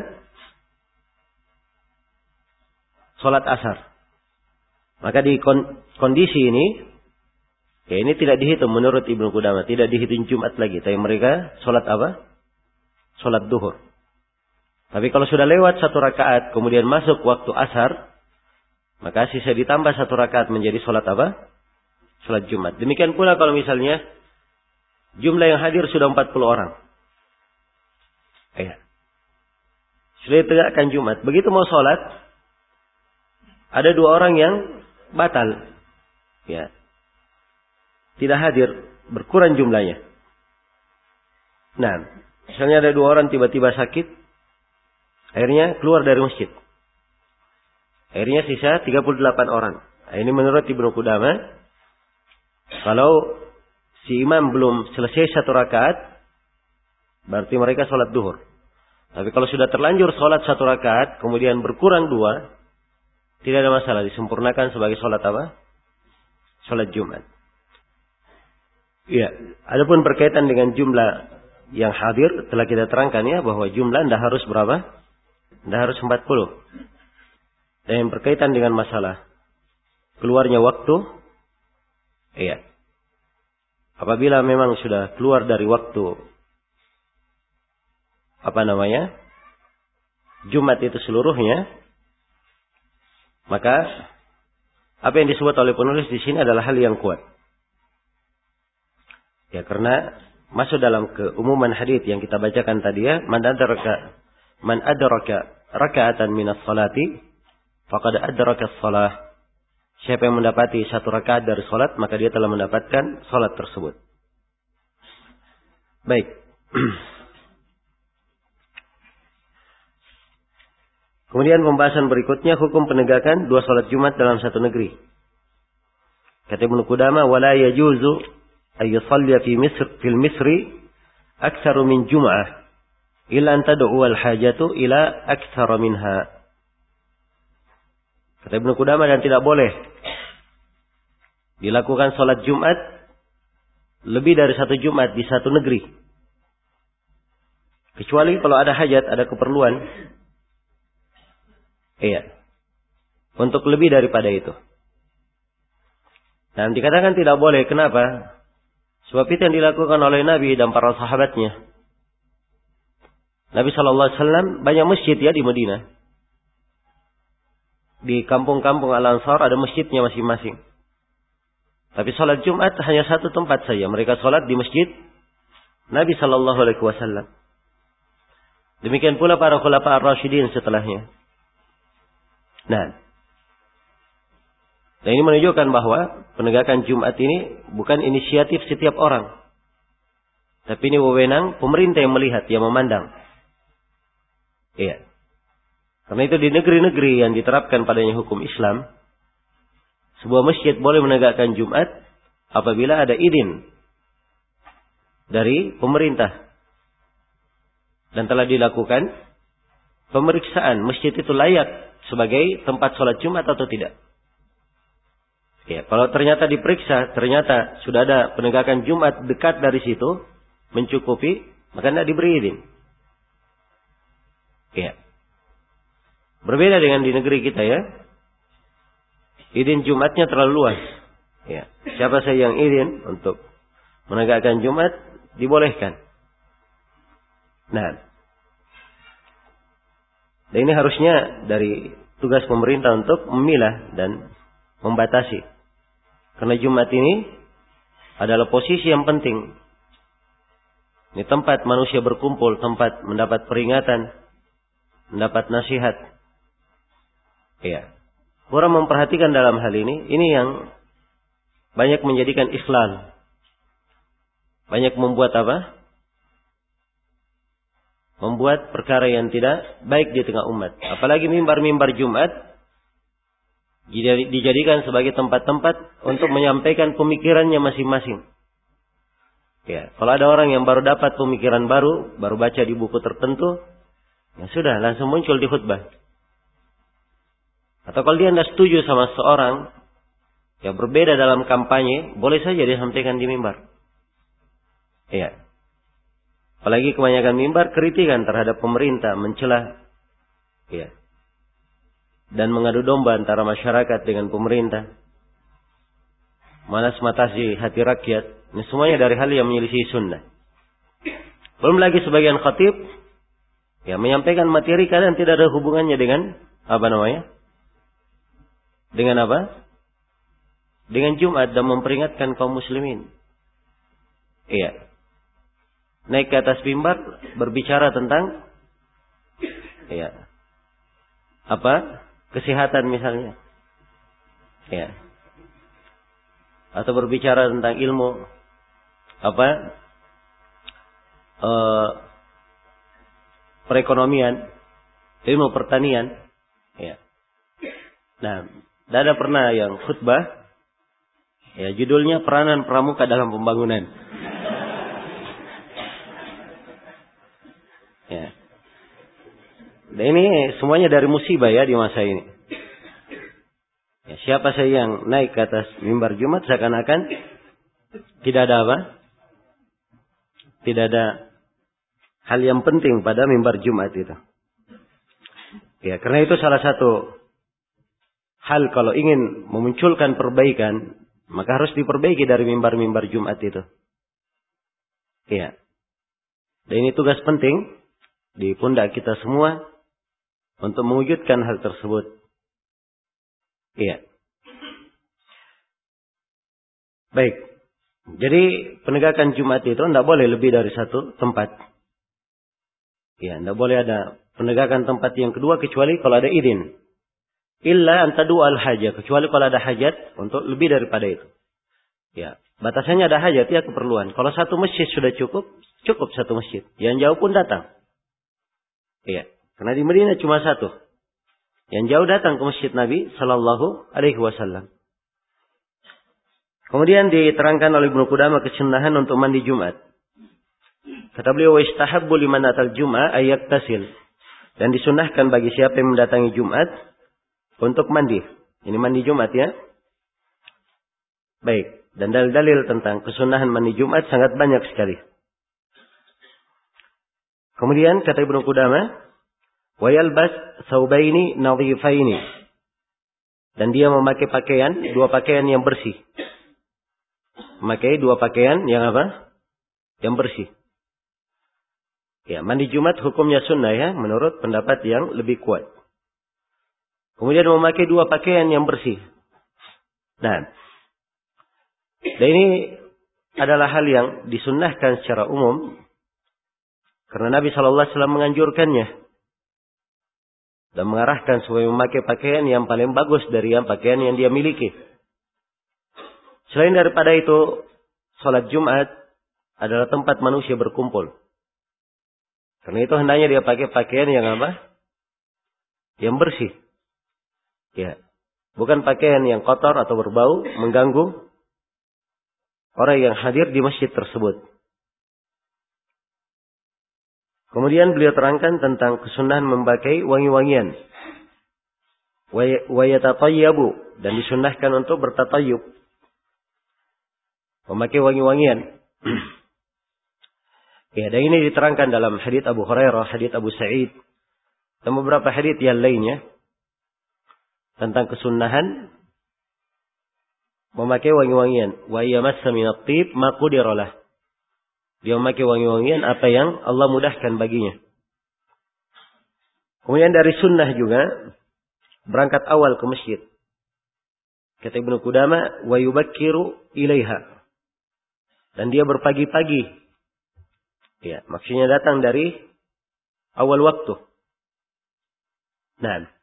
salat asar. Maka di kondisi ini ya ini tidak dihitung menurut Ibnu Qudamah, tidak dihitung Jumat lagi, tapi mereka salat apa? Salat duhur. Tapi kalau sudah lewat satu rakaat kemudian masuk waktu asar, maka sisa ditambah satu rakaat menjadi salat apa? Salat Jumat. Demikian pula kalau misalnya jumlah yang hadir sudah 40 orang. Ya. Sudah ditegakkan Jumat. Begitu mau salat, ada 2 orang yang batal. Ya. Tidak hadir, berkurang jumlahnya. Nah, misalnya ada 2 orang tiba-tiba sakit, akhirnya keluar dari masjid. Akhirnya sisa 38 orang. Nah, ini menurut Ibnu Qudamah, kalau si imam belum selesai satu rakaat, berarti mereka sholat duhur. Tapi kalau sudah terlanjur sholat satu rakaat, kemudian berkurang 2, tidak ada masalah, disempurnakan sebagai sholat apa? Sholat Jumat. Iya. Adapun berkaitan dengan jumlah yang hadir telah kita terangkan ya bahwa jumlah tidak harus berapa? Tidak harus 40. Dan yang berkaitan dengan masalah keluarnya waktu, iya. Apabila memang sudah keluar dari waktu Jumat itu seluruhnya, maka apa yang disebut oleh penulis di sini adalah hal yang kuat. Ya, karena masuk dalam keumuman hadits yang kita bacakan tadi ya, man adraka raka'atan minas salati faqad adraka as-salah. Siapa yang mendapati satu rakaat dari salat, maka dia telah mendapatkan salat tersebut. Baik. Kemudian pembahasan berikutnya hukum penegakan 2 salat Jumat dalam satu negeri. Kata Ibnu Qudamah, wala yajuzu ay yusalli fil Misri aktsaru min jum'ah illa an tad'u al hajatu ila aktsara minha. Kata Ibnu Qudamah, dan tidak boleh dilakukan salat Jumat lebih dari 1 Jumat di satu negeri. Kecuali kalau ada hajat, ada keperluan. Iya. Untuk lebih daripada itu. Dan dikatakan tidak boleh. Kenapa? Sebab itu yang dilakukan oleh Nabi dan para sahabatnya. Nabi SAW banyak masjid ya di Madinah. Di kampung-kampung Al-Ansar ada masjidnya masing-masing. Tapi salat Jumat hanya satu tempat saja. Mereka salat di masjid Nabi SAW. Demikian pula para khulafa ar-rasyidin setelahnya. Nah, dan ini menunjukkan bahwa penegakan Jumat ini bukan inisiatif setiap orang. Tapi ini wewenang pemerintah yang melihat, yang memandang. Iya. Karena itu di negeri-negeri yang diterapkan padanya hukum Islam, sebuah masjid boleh menegakkan Jumat apabila ada izin dari pemerintah. Dan telah dilakukan pemeriksaan masjid itu layak sebagai tempat sholat Jumat atau tidak. Ya, kalau ternyata diperiksa, ternyata sudah ada penegakan Jumat dekat dari situ, mencukupi, maka tidak diberi izin. Ya. Berbeda dengan di negeri kita ya. Izin Jumatnya terlalu luas. Ya. Siapa saja yang izin untuk menegakkan Jumat, dibolehkan. Nah. Dan ini harusnya dari tugas pemerintah untuk memilah dan membatasi. Karena Jumat ini adalah posisi yang penting. Ini tempat manusia berkumpul, tempat mendapat peringatan, mendapat nasihat. Ya. Orang memperhatikan dalam hal ini yang banyak menjadikan ikhlal. Banyak membuat apa? Membuat perkara yang tidak baik di tengah umat. Apalagi mimbar-mimbar Jumat dijadikan sebagai tempat-tempat untuk menyampaikan pemikirannya masing-masing. Ya, kalau ada orang yang baru dapat pemikiran baru baca di buku tertentu, ya sudah langsung muncul di khutbah. Atau kalau dia tidak setuju sama seorang yang berbeda dalam kampanye, boleh saja dia sampaikan di mimbar. Ya. Apalagi kebanyakan mimbar kritikan terhadap pemerintah, mencela, ya, dan mengadu domba antara masyarakat dengan pemerintah, manas-matasi hati rakyat. Ini semuanya dari hal yang menyelisih sunnah. Belum lagi sebagian khatib ya menyampaikan materi kadang tidak ada hubungannya dengan dengan apa? Dengan Jumat dan memperingatkan kaum muslimin. Iya. Naik ke atas mimbar berbicara tentang kesehatan misalnya. Ya. Atau berbicara tentang ilmu perekonomian, ilmu pertanian. Ya. Nah, ada pernah yang khutbah ya judulnya peranan pramuka dalam pembangunan. Ya. Dan ini semuanya dari musibah ya di masa ini. Ya, siapa saja yang naik ke atas mimbar Jumat seakan-akan tidak ada apa? Tidak ada hal yang penting pada mimbar Jumat itu. Ya, karena itu salah satu hal kalau ingin memunculkan perbaikan, maka harus diperbaiki dari mimbar-mimbar Jumat itu. Ya. Dan ini tugas penting di pundak kita semua untuk mewujudkan hal tersebut. Iya. Baik. Jadi penegakan Jumat itu tidak boleh lebih dari satu tempat. Ya, tidak boleh ada penegakan tempat yang kedua kecuali kalau ada izin. Illa antadu al-hajat, kecuali kalau ada hajat untuk lebih daripada itu. Ya, batasannya ada hajat ya keperluan. Kalau satu masjid sudah cukup satu masjid. Yang jauh pun datang. Iya, karena di Madinah cuma satu. Yang jauh datang ke masjid Nabi sallallahu alaihi wasallam. Kemudian diterangkan oleh Ibnu Qudamah kesunahan untuk mandi Jumat. Kata beliau, wa istahabbu liman atal Jum'ah ayat tasil. Dan disunahkan bagi siapa yang mendatangi Jumat untuk mandi. Ini mandi Jumat ya. Baik. Dan dalil-dalil tentang kesunahan mandi Jumat sangat banyak sekali. Kemudian kata Ibnu Qudamah, wa yalbas thawbaini nadhifaini. Dan dia memakai pakaian, dua pakaian yang bersih. Memakai dua pakaian yang apa? Yang bersih. Ya, mandi Jumat hukumnya sunnah ya, menurut pendapat yang lebih kuat. Kemudian memakai dua pakaian yang bersih. Nah, dan ini adalah hal yang disunnahkan secara umum. Karena Nabi SAW menganjurkannya. Dan mengarahkan supaya memakai pakaian yang paling bagus dari yang pakaian yang dia miliki. Selain daripada itu, sholat Jumat adalah tempat manusia berkumpul. Karena itu hendaknya dia pakai pakaian yang apa? Yang bersih. Ya. Bukan pakaian yang kotor atau berbau, mengganggu orang yang hadir di masjid tersebut. Kemudian beliau terangkan tentang kesunahan memakai wangi-wangian. Wa yatatayyabu, dan disunahkan untuk bertatayyub. Memakai wangi-wangian. Ya, dan ini diterangkan dalam hadits Abu Hurairah, hadits Abu Sa'id, dan beberapa hadits yang lainnya tentang kesunahan memakai wangi-wangian. Wa yamassa minat tib ma qudira lah. Dia memakai wangi-wangian apa yang Allah mudahkan baginya. Kemudian dari sunnah juga berangkat awal ke masjid. Kata Ibnu Qudamah, wa yubakkiru ilaiha. Dan dia berpagi-pagi. Ya, maksudnya datang dari awal waktu. Nah,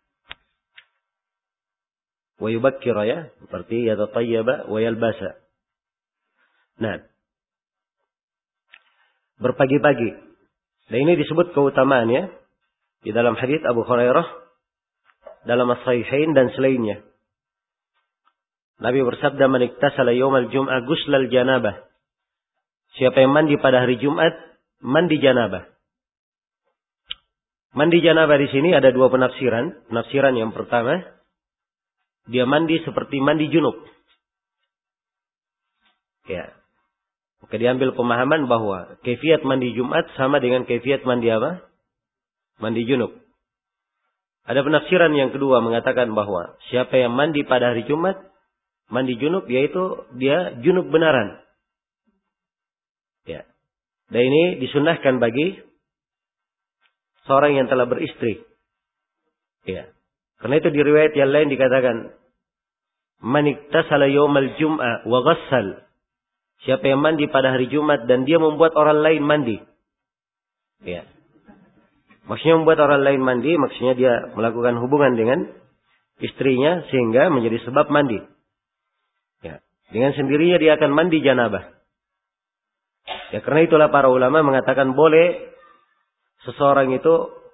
wa yubakkira ya, seperti yatatayyaba wa yalbasa. Nah, berpagi-pagi. Dan ini disebut keutamaan ya di dalam hadits Abu Hurairah, dalam as-sahihain dan selainnya. Nabi bersabda, "Man iktasala yaumal jum'ah ghuslal janabah." Siapa yang mandi pada hari Jumat, mandi janabah. Mandi janabah di sini ada dua penafsiran. Penafsiran yang pertama, dia mandi seperti mandi junub. Ya. Maka diambil pemahaman bahwa kaifiat mandi Jumat sama dengan kaifiat mandi apa? Mandi junub. Ada penafsiran yang kedua mengatakan bahwa siapa yang mandi pada hari Jumat, mandi junub, yaitu dia junub benaran. Ya. Dan ini disunahkan bagi seorang yang telah beristri. Ya. Karena itu di riwayat yang lain dikatakan, "Man iktasala yaumal jum'ah wa ghassal." Siapa yang mandi pada hari Jumat dan dia membuat orang lain mandi. Ya. Maksudnya membuat orang lain mandi, maksudnya dia melakukan hubungan dengan istrinya sehingga menjadi sebab mandi. Ya. Dengan sendirinya dia akan mandi janabah. Ya, karena itulah para ulama mengatakan boleh seseorang itu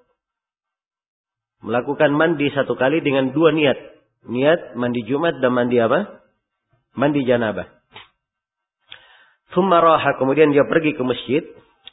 melakukan mandi satu kali dengan dua niat. Niat mandi Jumat dan mandi apa? Mandi janabah. Tsumma raha, kemudian dia pergi ke masjid.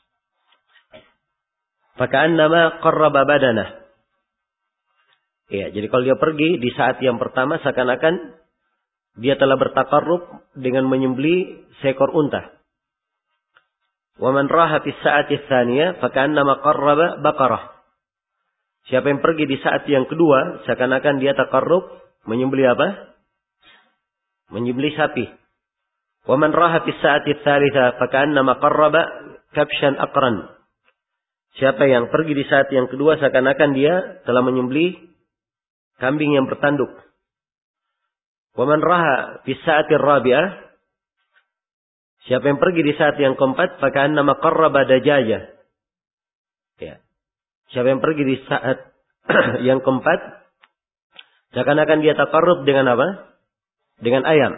Faka'annama qarraba badanah. Ya, jadi kalau dia pergi di saat yang pertama seakan-akan dia telah bertakarrub dengan menyembelih seekor unta. Wa man raha fi sa'ati tsaniyah fa ka'annama qarraba baqarah. Siapa yang pergi di saat yang kedua, seakan-akan dia taqarrub menyembelih apa? Menyembelih sapi. Wa man raha fi sa'ati tsalitsah fa ka'annama qarraba kabshan aqran. Siapa yang pergi di saat yang kedua, seakan-akan dia telah menyembelih kambing yang bertanduk. Wa man raha fi sa'ati rabi'ah. Siapa yang pergi di saat yang keempat, fa ka'annama qarraba dajajah. Ya. Siapa yang pergi di saat yang keempat, seakan-akan dia taqarrub dengan apa? Dengan ayam.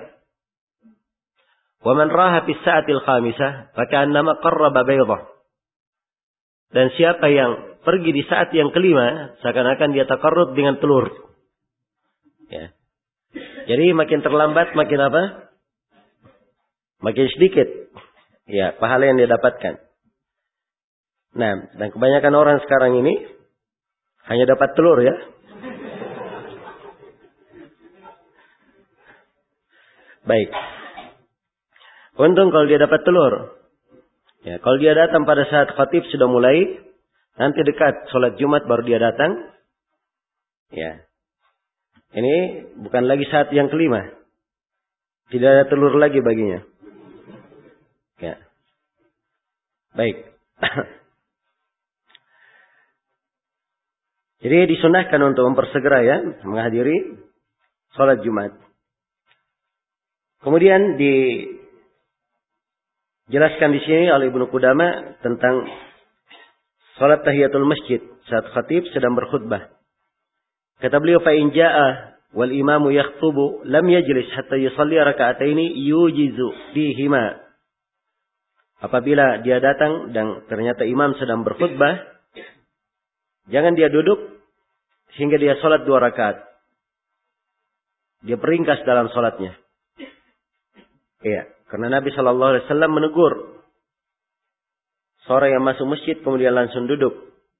Wa man raha fi sa'atil khamisah, fa ka'annama qarraba baydah. Dan siapa yang pergi di saat yang kelima, seakan-akan dia taqarrub dengan telur. Ya. Jadi makin terlambat, makin apa? Makin sedikit. Ya, pahala yang dia dapatkan. Nah, dan kebanyakan orang sekarang ini hanya dapat telur ya. Baik. Untung kalau dia dapat telur. Ya, kalau dia datang pada saat khatib sudah mulai, nanti dekat sholat Jumat baru dia datang. Ya. Ini bukan lagi saat yang kelima. Tidak ada telur lagi baginya. Ya. Baik. Jadi disunahkan untuk mempersegera ya, menghadiri sholat Jumat. Kemudian dijelaskan di sini oleh Ibnu Qudamah tentang sholat tahiyatul masjid saat khatib sedang berkhutbah. Kata beliau, fa in jaa wal imamu yakhutubu lam yajlis hatta yusalli raka'ataini yujizu fihima. Apabila dia datang dan ternyata imam sedang berkhutbah, jangan dia duduk sehingga dia sholat 2 rakaat. Dia peringkas dalam sholatnya. Iya, karena Nabi Shallallahu Alaihi Wasallam menegur seorang yang masuk masjid kemudian langsung duduk.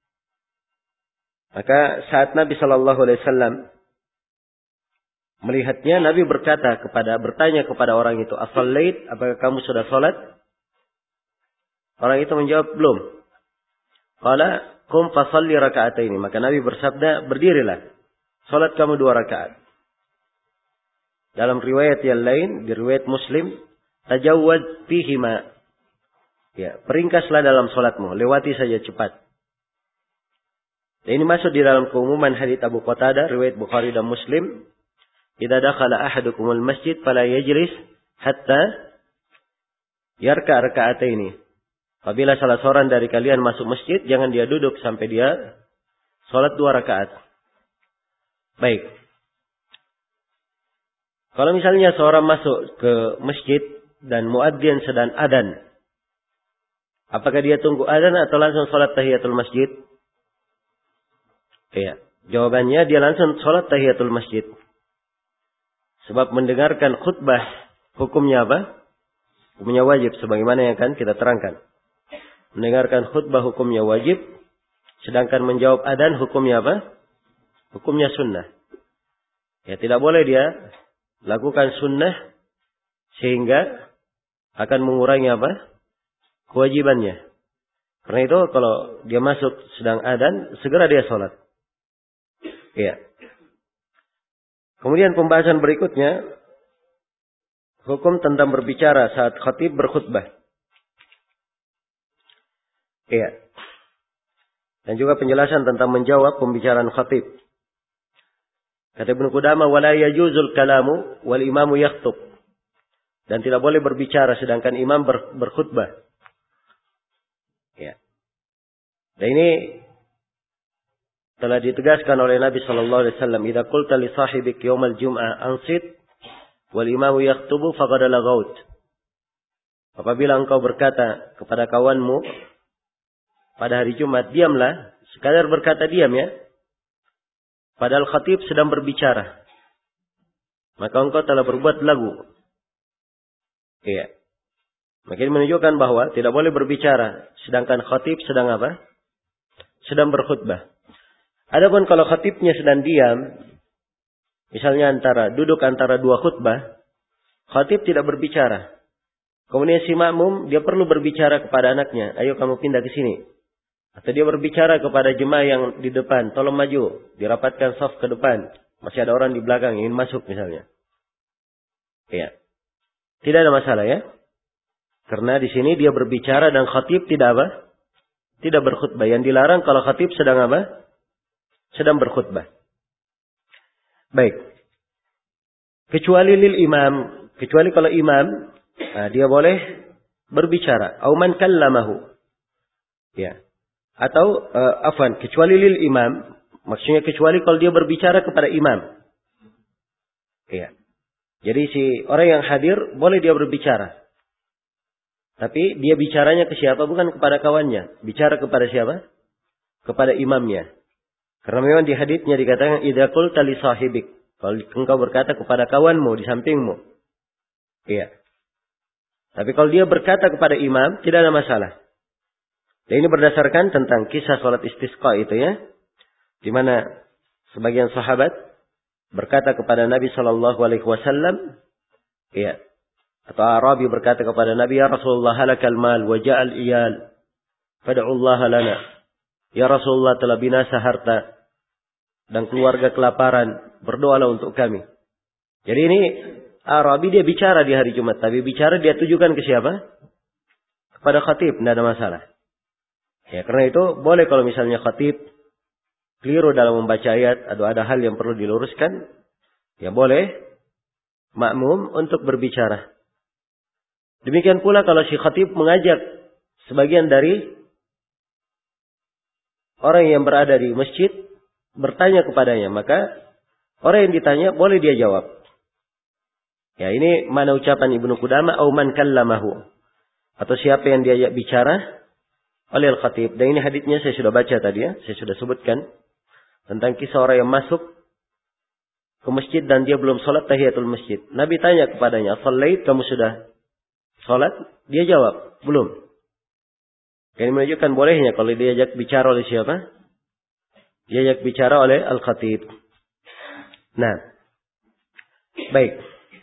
Maka saat Nabi Shallallahu Alaihi Wasallam melihatnya, Nabi bertanya kepada orang itu, "As-sallait? Apakah kamu sudah sholat?" Orang itu menjawab, "Belum." Qala qum fasalli raka'ataini. Maka Nabi bersabda, "Berdirilah, salat kamu 2 rakaat." Dalam riwayat yang lain, di riwayat Muslim, tajawwaz fihima. Ya, peringkaslah dalam salatmu, lewati saja cepat. Dan ini masuk di dalam keumuman hadits Abu Qatadah, riwayat Bukhari dan Muslim, "Idza dakhala ahadukumul masjid fala yajlis hatta yarka raka'ataini." Apabila salah seorang dari kalian masuk masjid, jangan dia duduk sampai dia sholat 2 rakaat. Baik. Kalau misalnya seorang masuk ke masjid dan muadzin sedang adzan, apakah dia tunggu adzan atau langsung sholat tahiyatul masjid? Iya. Jawabannya dia langsung sholat tahiyatul masjid. Sebab mendengarkan khutbah hukumnya apa? Hukumnya wajib sebagaimana yang akan kita terangkan. Mendengarkan khutbah hukumnya wajib, sedangkan menjawab adzan hukumnya apa? Hukumnya sunnah. Ya, tidak boleh dia lakukan sunnah sehingga akan mengurangi apa? Kewajibannya. Karena itu kalau dia masuk sedang adzan, segera dia sholat. Ya. Kemudian pembahasan berikutnya, hukum tentang berbicara saat khatib berkhutbah. Iya. Dan juga penjelasan tentang menjawab pembicaraan khatib. Kata Ibnu Qudamah, "Wala yajuzul kalamu wal imamu yakhthub." Dan tidak boleh berbicara sedangkan imam berkhutbah. Ya. Dan ini telah ditegaskan oleh Nabi sallallahu alaihi wasallam, "Idza qulta li sahibik yaumal jum'ah ansit wal imamu yakhtubu faqad lagaut." Apabila engkau berkata kepada kawanmu pada hari Jumat, diamlah, sekadar berkata diam ya, padahal khatib sedang berbicara, maka engkau telah berbuat lagu. Iya. Maka ini menunjukkan bahwa tidak boleh berbicara sedangkan khatib sedang apa? Sedang berkhutbah. Adapun kalau khatibnya sedang diam, misalnya duduk antara 2 khutbah, khatib tidak berbicara. Kemudian si makmum, dia perlu berbicara kepada anaknya. Ayo kamu pindah ke sini. Atau dia berbicara kepada jemaah yang di depan. Tolong maju. Dirapatkan saf ke depan. Masih ada orang di belakang yang ingin masuk misalnya. Ya. Tidak ada masalah ya. Karena di sini dia berbicara dan khatib tidak apa? Tidak berkhutbah. Yang dilarang kalau khatib sedang apa? Sedang berkhutbah. Baik. Kecuali lil imam. Kecuali kalau imam. Nah, dia boleh berbicara. Au man kallamahu. Ya. Atau kecuali lil imam. Maksudnya kecuali kalau dia berbicara kepada imam. Ya. Jadi si orang yang hadir boleh dia berbicara. Tapi dia bicaranya ke siapa? Bukan kepada kawannya. Bicara kepada siapa? Kepada imamnya. Karena memang di haditsnya dikatakan idza qulta li sahibik. Kalau engkau berkata kepada kawanmu di sampingmu. Iya. Tapi kalau dia berkata kepada imam, tidak ada masalah. Dan ini berdasarkan tentang kisah salat istisqa itu ya. Di mana sebagian sahabat berkata kepada Nabi SAW. Iya. Atau Arabi berkata kepada Nabi, ya Rasulullah halakal mal wa ja'al iyal. Fada'ullaha lana. Ya Rasulullah telah binasa harta. Dan keluarga kelaparan. Berdoalah untuk kami. Jadi ini Arabi dia bicara di hari Jumat. Tapi bicara dia tujukan ke siapa? Kepada khatib. Tidak ada masalah. Ya, karena itu boleh kalau misalnya khatib keliru dalam membaca ayat. Atau ada hal yang perlu diluruskan. Ya boleh makmum untuk berbicara. Demikian pula kalau si khatib mengajak sebagian dari orang yang berada di masjid bertanya kepadanya. Maka orang yang ditanya boleh dia jawab. Ya ini mana ucapan Ibnu Qudamah au man kallamahu. Atau siapa yang diajak bicara oleh al-khatib. Dan ini haditsnya saya sudah baca tadi ya. Saya sudah sebutkan. Tentang kisah orang yang masuk ke masjid dan dia belum sholat tahiyatul masjid. Nabi tanya kepadanya, "Shallait, kamu sudah sholat?" Dia jawab, "Belum." Ini menunjukkan bolehnya kalau diajak bicara oleh siapa? Diajak bicara oleh al-khatib. Nah, baik.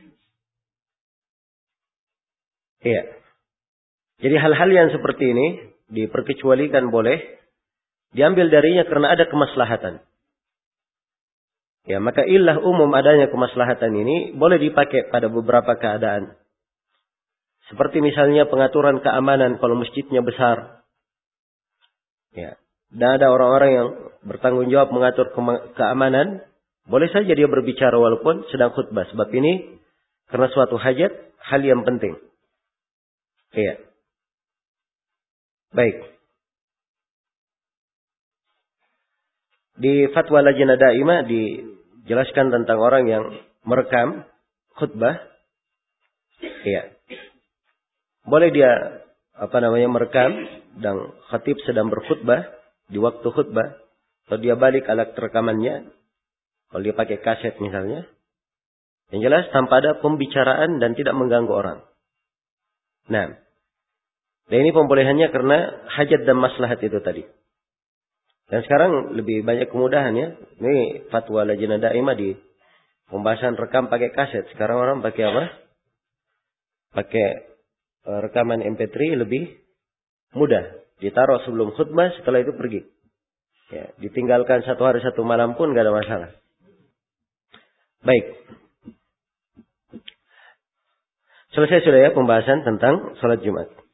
Iya. Jadi hal-hal yang seperti ini diperkecualikan boleh diambil darinya karena ada kemaslahatan. Ya, maka illah umum adanya kemaslahatan ini boleh dipakai pada beberapa keadaan. Seperti misalnya pengaturan keamanan kalau masjidnya besar. Ya. Dan ada orang-orang yang bertanggung jawab mengatur keamanan. Boleh saja dia berbicara walaupun sedang khutbah. Sebab ini karena suatu hajat, hal yang penting. Iya. Baik. Di fatwa Lajnah Daimah dijelaskan tentang orang yang merekam khutbah. Iya. Boleh dia merekam dan khatib sedang berkhutbah di waktu khutbah. Atau dia balik alat rekamannya. Kalau dia pakai kaset misalnya. Yang jelas tanpa ada pembicaraan dan tidak mengganggu orang. Nah. Dan ini pembolehannya karena hajat dan maslahat itu tadi. Dan sekarang lebih banyak kemudahan ya. Ini fatwa Lajnah Daimah di pembahasan rekam pakai kaset. Sekarang orang pakai apa? Pakai rekaman MP3 lebih mudah. Ditaruh sebelum khutbah, setelah itu pergi. Ya, ditinggalkan 1 hari 1 malam pun gak ada masalah. Baik. Selesai sudah ya pembahasan tentang salat Jumat.